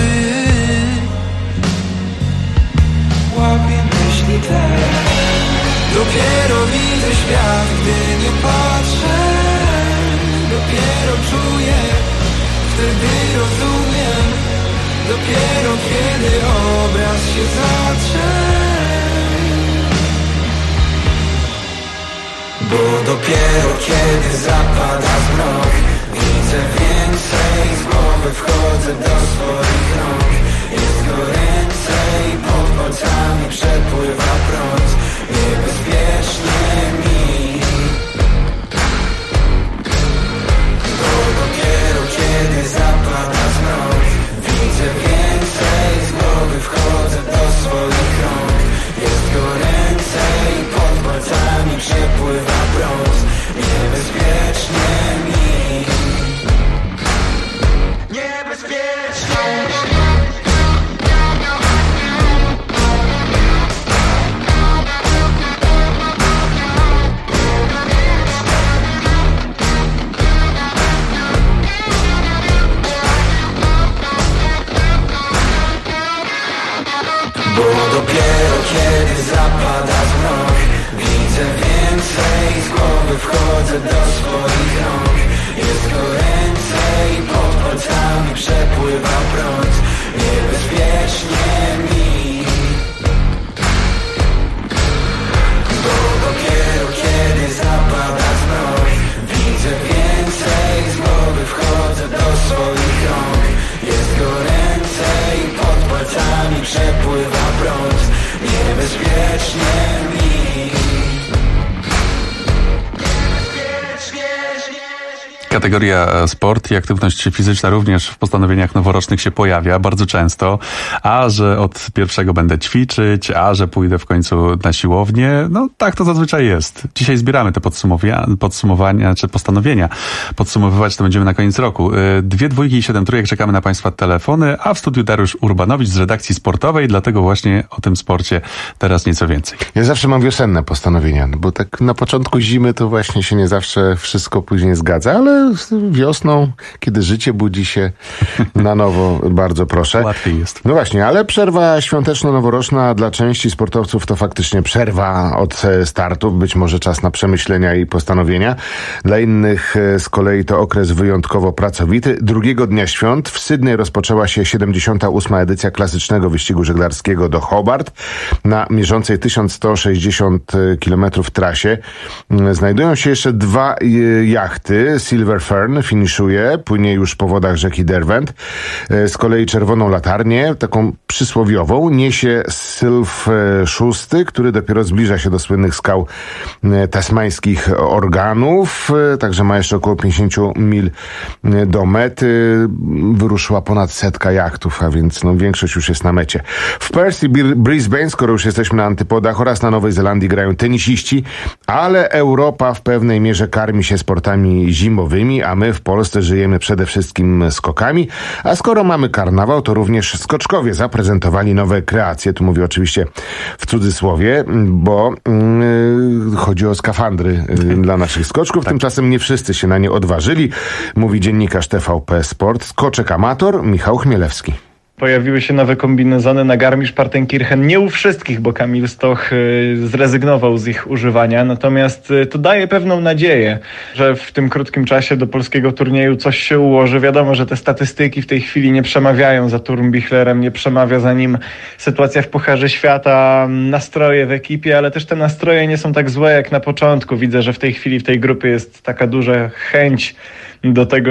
Łapię myśli te. Dopiero widzę świat, gdy nie patrzę. Dopiero czuję, wtedy rozumiem. Dopiero kiedy obraz się zatrze. Bo dopiero kiedy zapada zmrok, widzę więcej, z głowy wchodzę do swoich rąk. Jest goręce i pod palcami przepływa prąd. Niebezpiecznie mi. Bo dopiero kiedy zapada zmrok, widzę więcej, z głowy wchodzę do swoich rąk. Jest goręce i pod palcami przepływa prąd. Niebezpiecznie mi. Bo dopiero kiedy zapada zmrok, widzę więcej, z głowy wchodzę do swoich rąk. Jest goręce i pod palcami przepływa prąd. Niebezpiecznie mi. Bo dopiero kiedy zapada zmrok, widzę więcej, z głowy wchodzę do swoich rąk. Jest goręce i pod palcami przepływa prąd. Niebezpiecznie mi. Kategoria sport i aktywność fizyczna również w postanowieniach noworocznych się pojawia bardzo często. A że od 1 będę ćwiczyć, a że pójdę w końcu na siłownię. No tak to zazwyczaj jest. Dzisiaj zbieramy te podsumowania czy postanowienia. Podsumowywać to będziemy na koniec roku. 2 dwójki i 7 trójek. Czekamy na Państwa telefony, a w studiu Dariusz Urbanowicz z redakcji sportowej, dlatego właśnie o tym sporcie teraz nieco więcej. Ja zawsze mam wiosenne postanowienia, bo tak na początku zimy to właśnie się nie zawsze wszystko później zgadza, ale wiosną, kiedy życie budzi się na nowo, bardzo proszę. Łatwiej jest. No właśnie, ale przerwa świąteczno-noworoczna dla części sportowców to faktycznie przerwa od startów, być może czas na przemyślenia i postanowienia. Dla innych z kolei to okres wyjątkowo pracowity. Drugiego dnia świąt w Sydney rozpoczęła się 78. edycja klasycznego wyścigu żeglarskiego do Hobart. Na mierzącej 1160 km trasie znajdują się jeszcze 2 jachty. Silver Fern finiszuje, płynie już po wodach rzeki Derwent. Z kolei czerwoną latarnię, taką przysłowiową, niesie Sylw VI, który dopiero zbliża się do słynnych skał tasmańskich organów. Także ma jeszcze około 50 mil do mety. Wyruszyła ponad 100 jachtów, a więc większość już jest na mecie. W Perth i Brisbane, skoro już jesteśmy na antypodach, oraz na Nowej Zelandii grają tenisiści, ale Europa w pewnej mierze karmi się sportami zimowymi, a my w Polsce żyjemy przede wszystkim skokami, a skoro mamy karnawał, to również skoczkowie zaprezentowali nowe kreacje. Tu mówię oczywiście w cudzysłowie, bo chodzi o skafandry dla naszych skoczków. Tymczasem nie wszyscy się na nie odważyli, mówi dziennikarz TVP Sport, skoczek amator Michał Chmielewski. Pojawiły się nowe kombinezony na Garmisch-Partenkirchen. Nie u wszystkich, bo Kamil Stoch zrezygnował z ich używania. Natomiast to daje pewną nadzieję, że w tym krótkim czasie do polskiego turnieju coś się ułoży. Wiadomo, że te statystyki w tej chwili nie przemawiają za Turnbichlerem, nie przemawia za nim sytuacja w Pucharze Świata, nastroje w ekipie, ale też te nastroje nie są tak złe jak na początku. Widzę, że w tej chwili w tej grupie jest taka duża chęć do tego,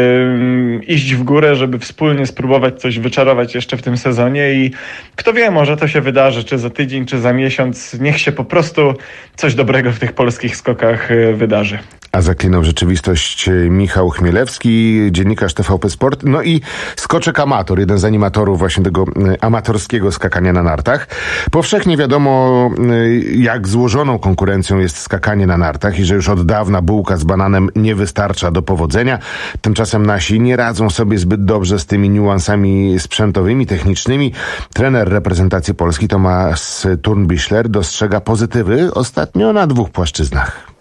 żeby iść w górę, żeby wspólnie spróbować coś wyczarować jeszcze w tym sezonie i kto wie, może to się wydarzy, czy za tydzień, czy za miesiąc. Niech się po prostu coś dobrego w tych polskich skokach wydarzy. A zaklinał rzeczywistość Michał Chmielewski, dziennikarz TVP Sport. No i skoczek amator, jeden z animatorów właśnie tego amatorskiego skakania na nartach. Powszechnie wiadomo, jak złożoną konkurencją jest skakanie na nartach i że już od dawna bułka z bananem nie wystarcza do powodzenia. Tymczasem nasi nie radzą sobie zbyt dobrze z tymi niuansami sprzętowymi, technicznymi. Trener reprezentacji Polski Tomasz Turnbichler dostrzega pozytywy ostatnio na 2 płaszczyznach.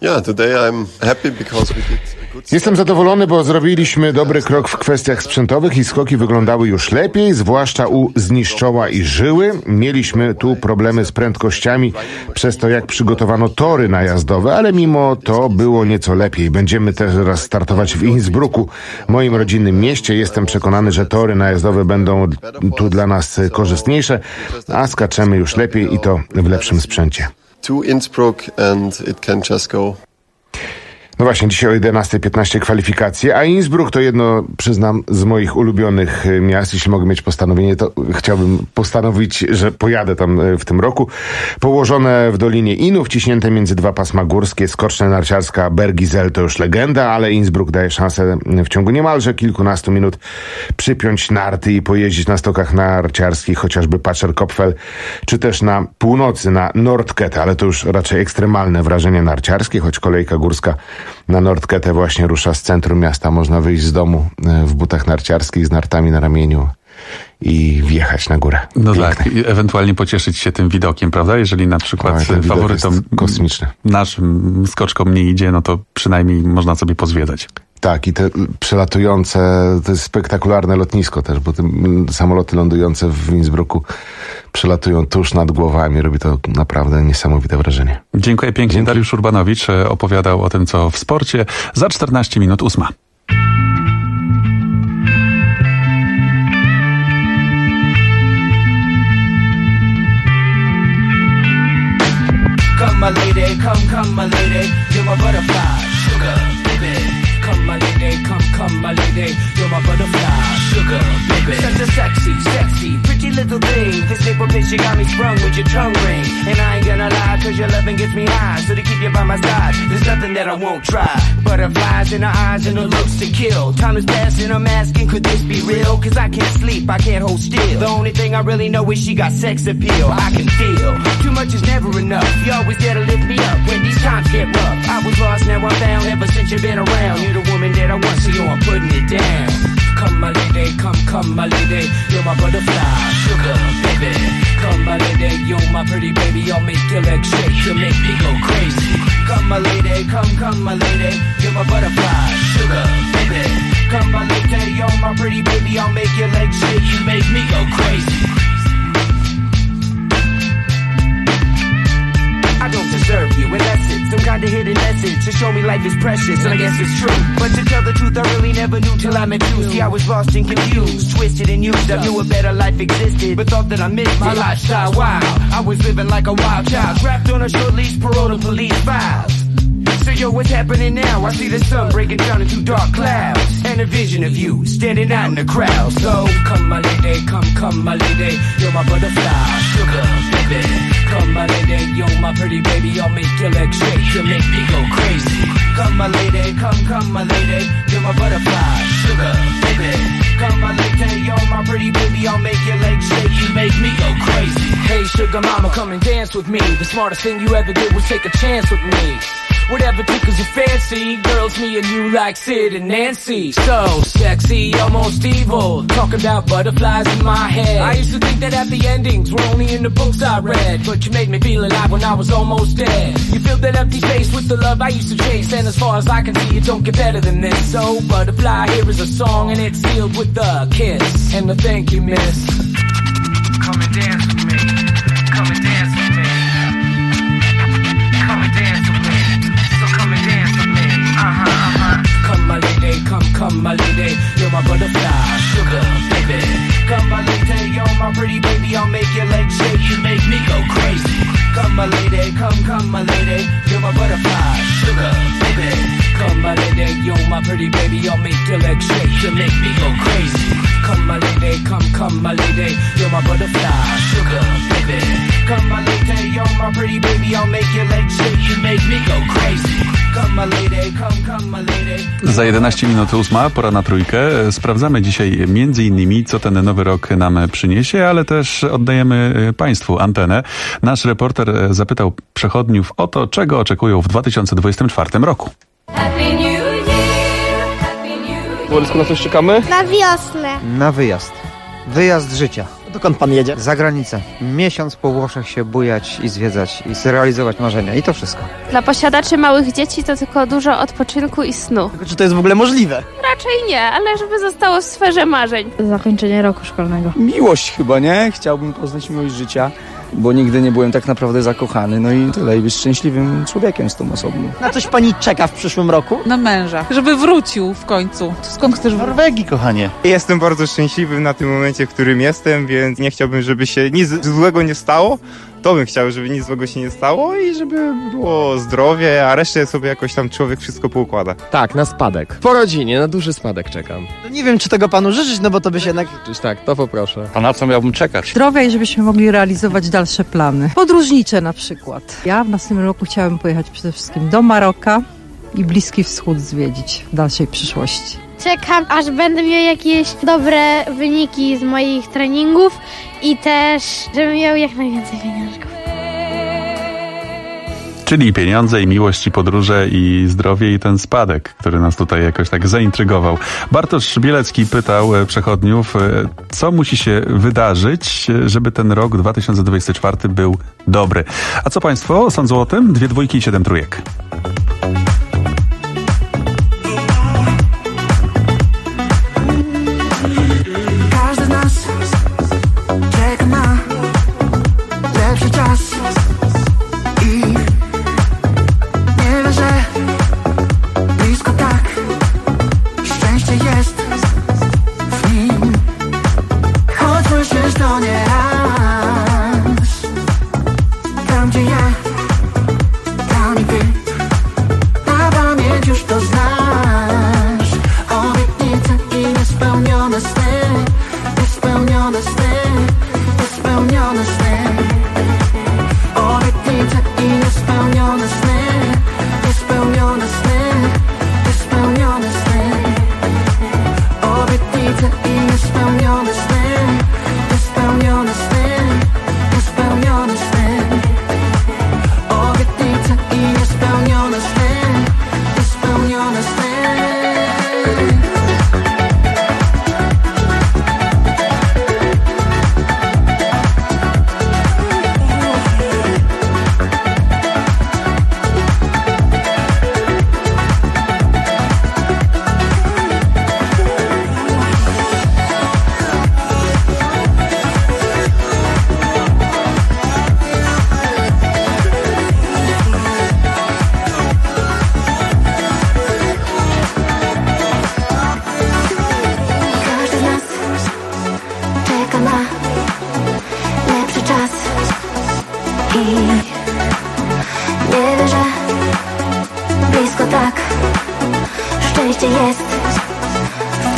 Jestem zadowolony, bo zrobiliśmy dobry krok w kwestiach sprzętowych i skoki wyglądały już lepiej, zwłaszcza u Zniszczoła i Żyły. Mieliśmy tu problemy z prędkościami przez to, jak przygotowano tory najazdowe, ale mimo to było nieco lepiej. Będziemy teraz startować w Innsbrucku, moim rodzinnym mieście. Jestem przekonany, że tory najazdowe będą tu dla nas korzystniejsze, a skaczemy już lepiej i to w lepszym sprzęcie. To Innsbruck and it can just go. No właśnie, dzisiaj o 11:15 kwalifikacje, a Innsbruck to jedno, przyznam, z moich ulubionych miast. Jeśli mogę mieć postanowienie, to chciałbym postanowić, że pojadę tam w tym roku. Położone w Dolinie Inu, wciśnięte między 2 pasma górskie, skocznia narciarska Bergisel to już legenda, ale Innsbruck daje szansę w ciągu niemalże kilkunastu minut przypiąć narty i pojeździć na stokach narciarskich, chociażby Patscherkopfel, czy też na północy na Nordkette, ale to już raczej ekstremalne wrażenie narciarskie, choć kolejka górska na Nordkette właśnie rusza z centrum miasta. Można wyjść z domu w butach narciarskich z nartami na ramieniu i wjechać na górę. No piękne. Tak, i ewentualnie pocieszyć się tym widokiem, prawda? Jeżeli na przykład faworytom kosmiczny. Naszym skoczkom nie idzie, no to przynajmniej można sobie pozwiedzać. Tak, i te przelatujące, to jest spektakularne lotnisko też, bo te samoloty lądujące w Innsbrucku przelatują tuż nad głowami. Robi to naprawdę niesamowite wrażenie. Dziękuję pięknie. Dzięki. Dariusz Urbanowicz opowiadał o tym, co w sporcie. Za 14 minut 8. Come my lady, come my lady, you're my butterfly, sugar, baby. Come my lady, come my lady, you're my butterfly, sugar, baby. Such a sexy, pretty little thing. This little bitch, you got me sprung with your tongue ring. And I ain't gonna lie, cause your loving gets me high. So to keep you by my side, there's nothing that I won't try. Butterflies in her eyes and her looks to kill. Time is passing, I'm asking, could this be real? Cause I can't sleep, I can't hold still. The only thing I really know is she got sex appeal. I can feel, too much is never enough. You always there to lift me up when these times get rough. I was lost, now I'm found, ever since you've been around. You're the woman that I want, so yo, I'm putting it down. Come my lady, come my lady, you're you're my butterfly, sugar, baby. Come my lady, you're my pretty baby, I'll make your legs shake, you make me go crazy. Come my lady, come my lady, you're my butterfly, sugar, baby. Come my lady, you're my pretty baby, I'll make your legs shake, you make me go crazy. I don't deserve you, unless it's some kind of hidden message to show me life is precious, and I guess it's true. But to tell the truth, I really never knew till I met you. See, I was lost and confused, twisted and used. I knew a better life existed, but thought that I missed my lifestyle. Wow, I was living like a wild child, trapped on a short leash, parole to police files. So yo, what's happening now? I see the sun breaking down into dark clouds, and a vision of you standing out in the crowd. So come my lady, come my lady, you're my butterfly, sugar, baby. Come my lady, you're my pretty baby, I'll make your legs shake, you make me go crazy. Come my lady, come my lady, you're my butterfly, sugar, baby. Come my lady, you're my pretty baby, I'll make your legs shake, you make me go crazy. Hey sugar mama, come and dance with me. The smartest thing you ever did was take a chance with me. Whatever tickles your fancy, girls, me and you like Sid and Nancy. So sexy, almost evil, talking about butterflies in my head. I used to think that happy endings were only in the books I read, but you made me feel alive when I was almost dead. You filled that empty space with the love I used to chase, and as far as I can see, it don't get better than this. So butterfly, here is a song, and it's sealed with a kiss and a thank you, miss. Come and dance with me, come and dance with me, come and dance with me. Come my lady, come my lady, you're my butterfly, sugar, baby. Come my lady, you're my pretty baby, I'll make your legs shake, you make me go crazy. Come my lady, come my lady, you're my butterfly, sugar, baby. Come my lady, you're my pretty baby, I'll make your legs shake, you make me go crazy. Come my lady, come my lady, you're my butterfly, sugar, baby. Come my lady, you're my pretty baby, I'll make your legs shake, you make me go crazy. Come my lady, come my lady. Za 11 minut 8, pora na trójkę. Sprawdzamy dzisiaj między innymi, co ten nowy rok nam przyniesie, ale też oddajemy Państwu antenę. Nasz reporter zapytał przechodniów o to, czego oczekują w 2024 roku. Happy New Year, Happy New Year. Borysku, na coś czekamy? Na wiosnę. Na wyjazd. Wyjazd życia. Dokąd pan jedzie? Za granicę. Miesiąc po Włoszech się bujać i zwiedzać i zrealizować marzenia. I to wszystko. Dla posiadaczy małych dzieci to tylko dużo odpoczynku i snu. Tylko czy to jest w ogóle możliwe? Raczej nie, ale żeby zostało w sferze marzeń. Zakończenie roku szkolnego. Miłość chyba, nie? Chciałbym poznać miłość życia, bo nigdy nie byłem tak naprawdę zakochany. No i tyle. I być szczęśliwym człowiekiem z tą osobą. Na coś pani czeka w przyszłym roku? Na męża. Żeby wrócił w końcu. Skąd chcesz wrócić? Norwegii, kochanie. Jestem bardzo szczęśliwy na tym momencie, w którym jestem, więc nie chciałbym, żeby się nic złego nie stało. To bym chciał, żeby nic złego się nie stało i żeby było zdrowie, a resztę sobie jakoś tam człowiek wszystko poukłada. Tak, na spadek. Po rodzinie, na duży spadek czekam. No nie wiem, czy tego panu życzyć, no bo to by się jednak... Tak, to poproszę. A na co miałbym czekać? Zdrowia i żebyśmy mogli realizować dalsze plany. Podróżnicze na przykład. Ja w następnym roku chciałem pojechać przede wszystkim do Maroka i Bliski Wschód zwiedzić w dalszej przyszłości. Czekam, aż będę miał jakieś dobre wyniki z moich treningów i też, żebym miał jak najwięcej pieniążków. Czyli pieniądze i miłość i podróże i zdrowie i ten spadek, który nas tutaj jakoś tak zaintrygował. Bartosz Bielecki pytał przechodniów, co musi się wydarzyć, żeby ten rok 2024 był dobry. A co Państwo sądzą o tym? 2 dwójki i 7 trójek. Każdy z nas czeka na lepszy czas i nie wie, że blisko tak szczęście jest w nim. Choć myślisz to nie raz, tam gdzie ja, tam i ty, na pamięć już to znasz. Obietnice i niespełnione sny, niespełnione sny, niespełnione sny. Obietnice i niespełnione sny, niespełnione sny, niespełnione sny. Obietnice i niespełnione sny, niespełnione sny, niespełnione sny. Obietnice i niespełnione sny, niespełnione sny.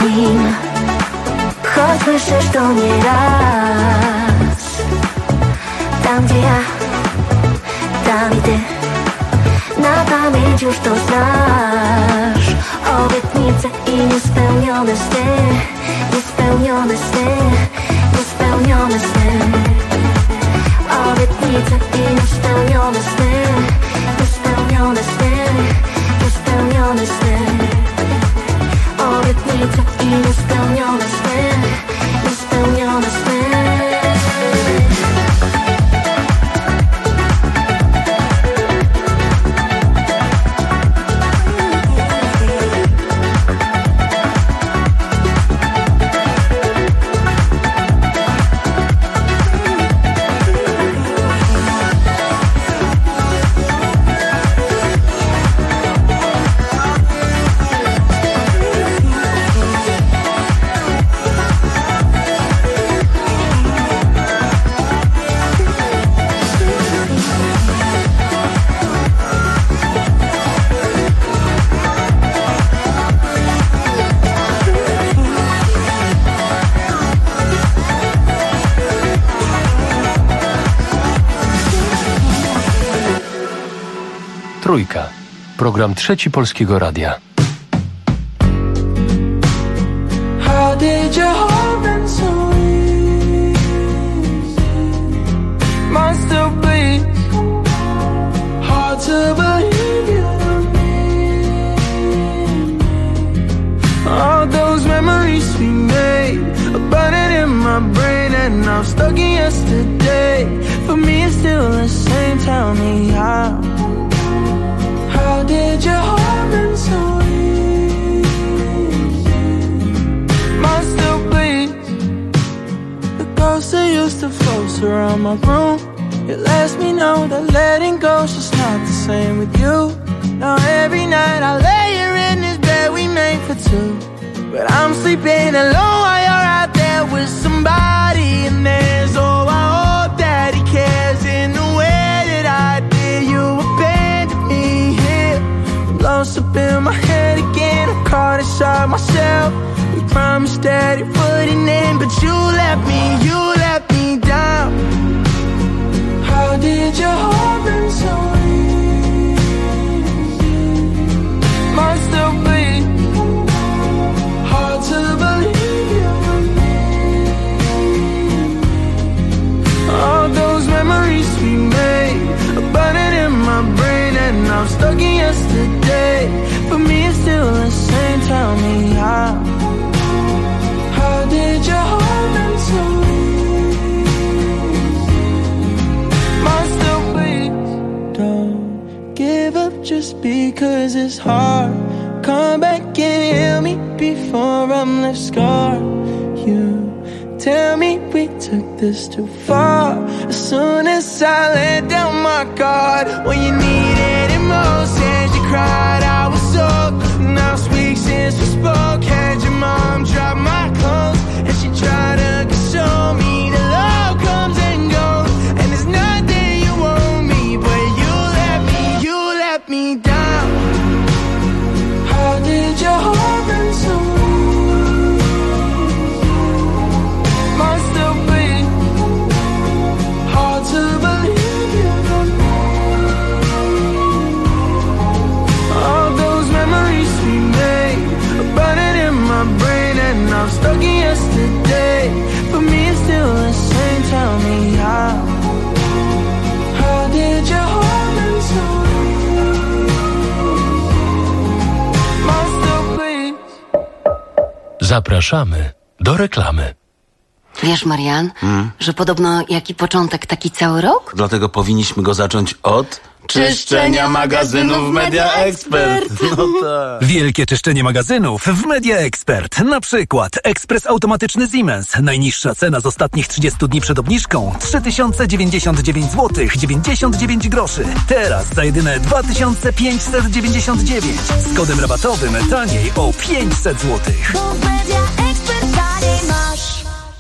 nim. Choć słyszysz to nieraz. Tam gdzie ja, tam i ty. Na pamięć już to znasz. Obietnice i niespełnione sny. Niespełnione sny. Niespełnione sny. Obietnice i niespełnione sny. Niespełnione sny. Niespełnione sny. Obietnice i niespełnione sny. Niespełnione sny. Trójka. Program Trzeci Polskiego Radia. How did your heart been so easy? Mine still bleeds. Hard to believe you don't need me. All those memories we made are burning in my brain, and I'm stuck in yesterday. For me it's still the same. Tell me how. How did your heart been so easy? Mine still bleeds. The ghost that used to float around my room. It lets me know that letting go's just not the same with you. Now every night I lay here in this bed we made for two, but I'm sleeping alone while you're out there with somebody. And there's oh, I hope that he cares in the way that I did. You abandoned me here, lost up in my head again. I'm caught inside myself. We promised that it wouldn't end, but you let me down. How did your heart been so easy? Mine still bleeds. Hard to believe you were me. All those memories we made are burning in my brain, and I'm stuck in yesterday. For me it's still the same. Tell me how. How did your heart been so easy? Mine still bleeds. Don't give up just because it's hard. Come back and heal me before I'm left scarred. You tell me we took this too far. As soon as I let down my guard, when you needed it most and you cried, I was so. Now it's weeks since we spoke. Had your mom drop my clothes, and she tried to console me. The love comes and goes, and there's nothing you owe me, but you let me down. How did your heart been so easy? Mine still bleeds. Hard to believe you don't know. All those memories we made are burning in my brain, and I'm stuck in yesterday. For me it's still the same. Tell me how. How did your heart been so easy? Mine still bleeds. Zapraszamy do reklamy. Wiesz, Marian, że podobno jaki początek, taki cały rok? Dlatego powinniśmy go zacząć od czyszczenia magazynów Media Expert. No tak. Wielkie czyszczenie magazynów w Media Expert. Na przykład ekspres automatyczny Siemens. Najniższa cena z ostatnich 30 dni przed obniżką 3099 zł 99 groszy. Teraz za jedyne 2599. Z kodem rabatowym taniej o 500 zł.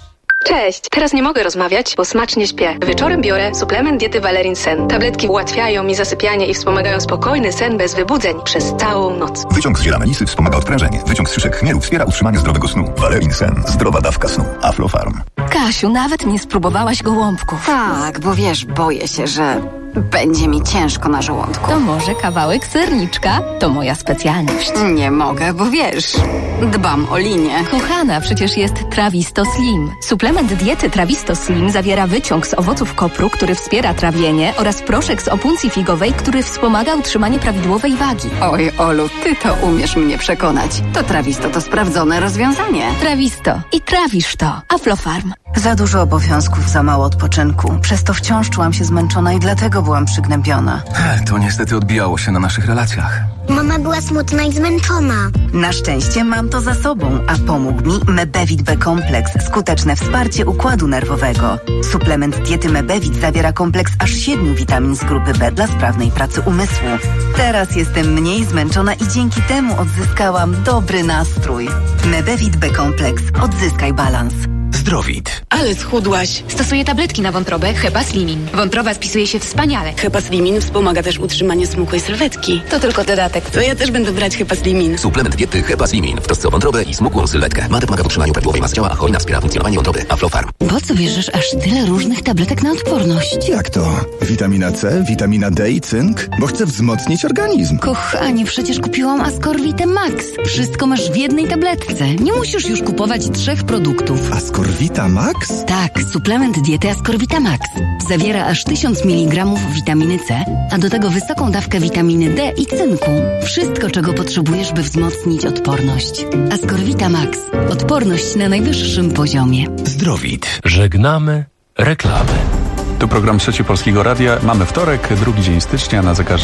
Cześć! Teraz nie mogę rozmawiać, bo smacznie śpię. Wieczorem biorę suplement diety Valerin Sen. Tabletki ułatwiają mi zasypianie i wspomagają spokojny sen bez wybudzeń przez całą noc. Wyciąg z ziela melisy wspomaga odprężenie. Wyciąg z szyszek chmielu wspiera utrzymanie zdrowego snu. Valerin Sen. Zdrowa dawka snu. Aflofarm. Kasiu, nawet nie spróbowałaś gołąbków. Tak, bo wiesz, boję się, że będzie mi ciężko na żołądku. To może kawałek serniczka? To moja specjalność. Nie mogę, bo wiesz, dbam o linię. Kochana, przecież jest Trawisto Slim. Suplement diety Trawisto Slim zawiera wyciąg z owoców kopru, który wspiera trawienie, oraz proszek z opuncji figowej, który wspomaga utrzymanie prawidłowej wagi. Oj, Olu, ty to umiesz mnie przekonać. To Trawisto to sprawdzone rozwiązanie. Trawisto. I trawisz to. Aflofarm. Za dużo obowiązków, za mało odpoczynku. Przez to wciąż czułam się zmęczona i dlatego byłam przygnębiona. To niestety odbijało się na naszych relacjach. Mama była smutna i zmęczona. Na szczęście mam to za sobą, a pomógł mi Mebevit B-kompleks, skuteczne wsparcie układu nerwowego. Suplement diety Mebevit zawiera kompleks aż 7 witamin z grupy B dla sprawnej pracy umysłu. Teraz jestem mniej zmęczona i dzięki temu odzyskałam dobry nastrój. Mebevit B-kompleks. Odzyskaj balans. Zdrowit. Ale schudłaś. Stosuję tabletki na wątrobę Hepaslimin. Wątroba spisuje się wspaniale. Hepaslimin wspomaga też utrzymanie smukłej sylwetki. To tylko dodatek. To ja też będę brać Hepaslimin. Suplement diety Hepaslimin w trosce o wątrobę i smukłą sylwetkę. Ma pomaga w utrzymaniu prawidłowej masy ciała, a choina wspiera funkcjonowanie wątroby. Aflofarm. Po co bierzesz aż tyle różnych tabletek na odporność? Jak to? Witamina C, witamina D i cynk? Bo chcę wzmocnić organizm. Kochanie, przecież kupiłam Ascorvite Max. Wszystko masz w jednej tabletce. Nie musisz już kupować 3 produktów. Ascorvita Max? Tak, suplement diety Ascorvita Max. Zawiera aż 1000 mg witaminy C, a do tego wysoką dawkę witaminy D i cynku. Wszystko, czego potrzebujesz, by wzmocnić odporność. Ascorvita Max. Odporność na najwyższym poziomie. Zdrowit. Żegnamy reklamy. Tu program Trzeci Polskiego Radia. Mamy wtorek, 2 dzień stycznia. Na zegarze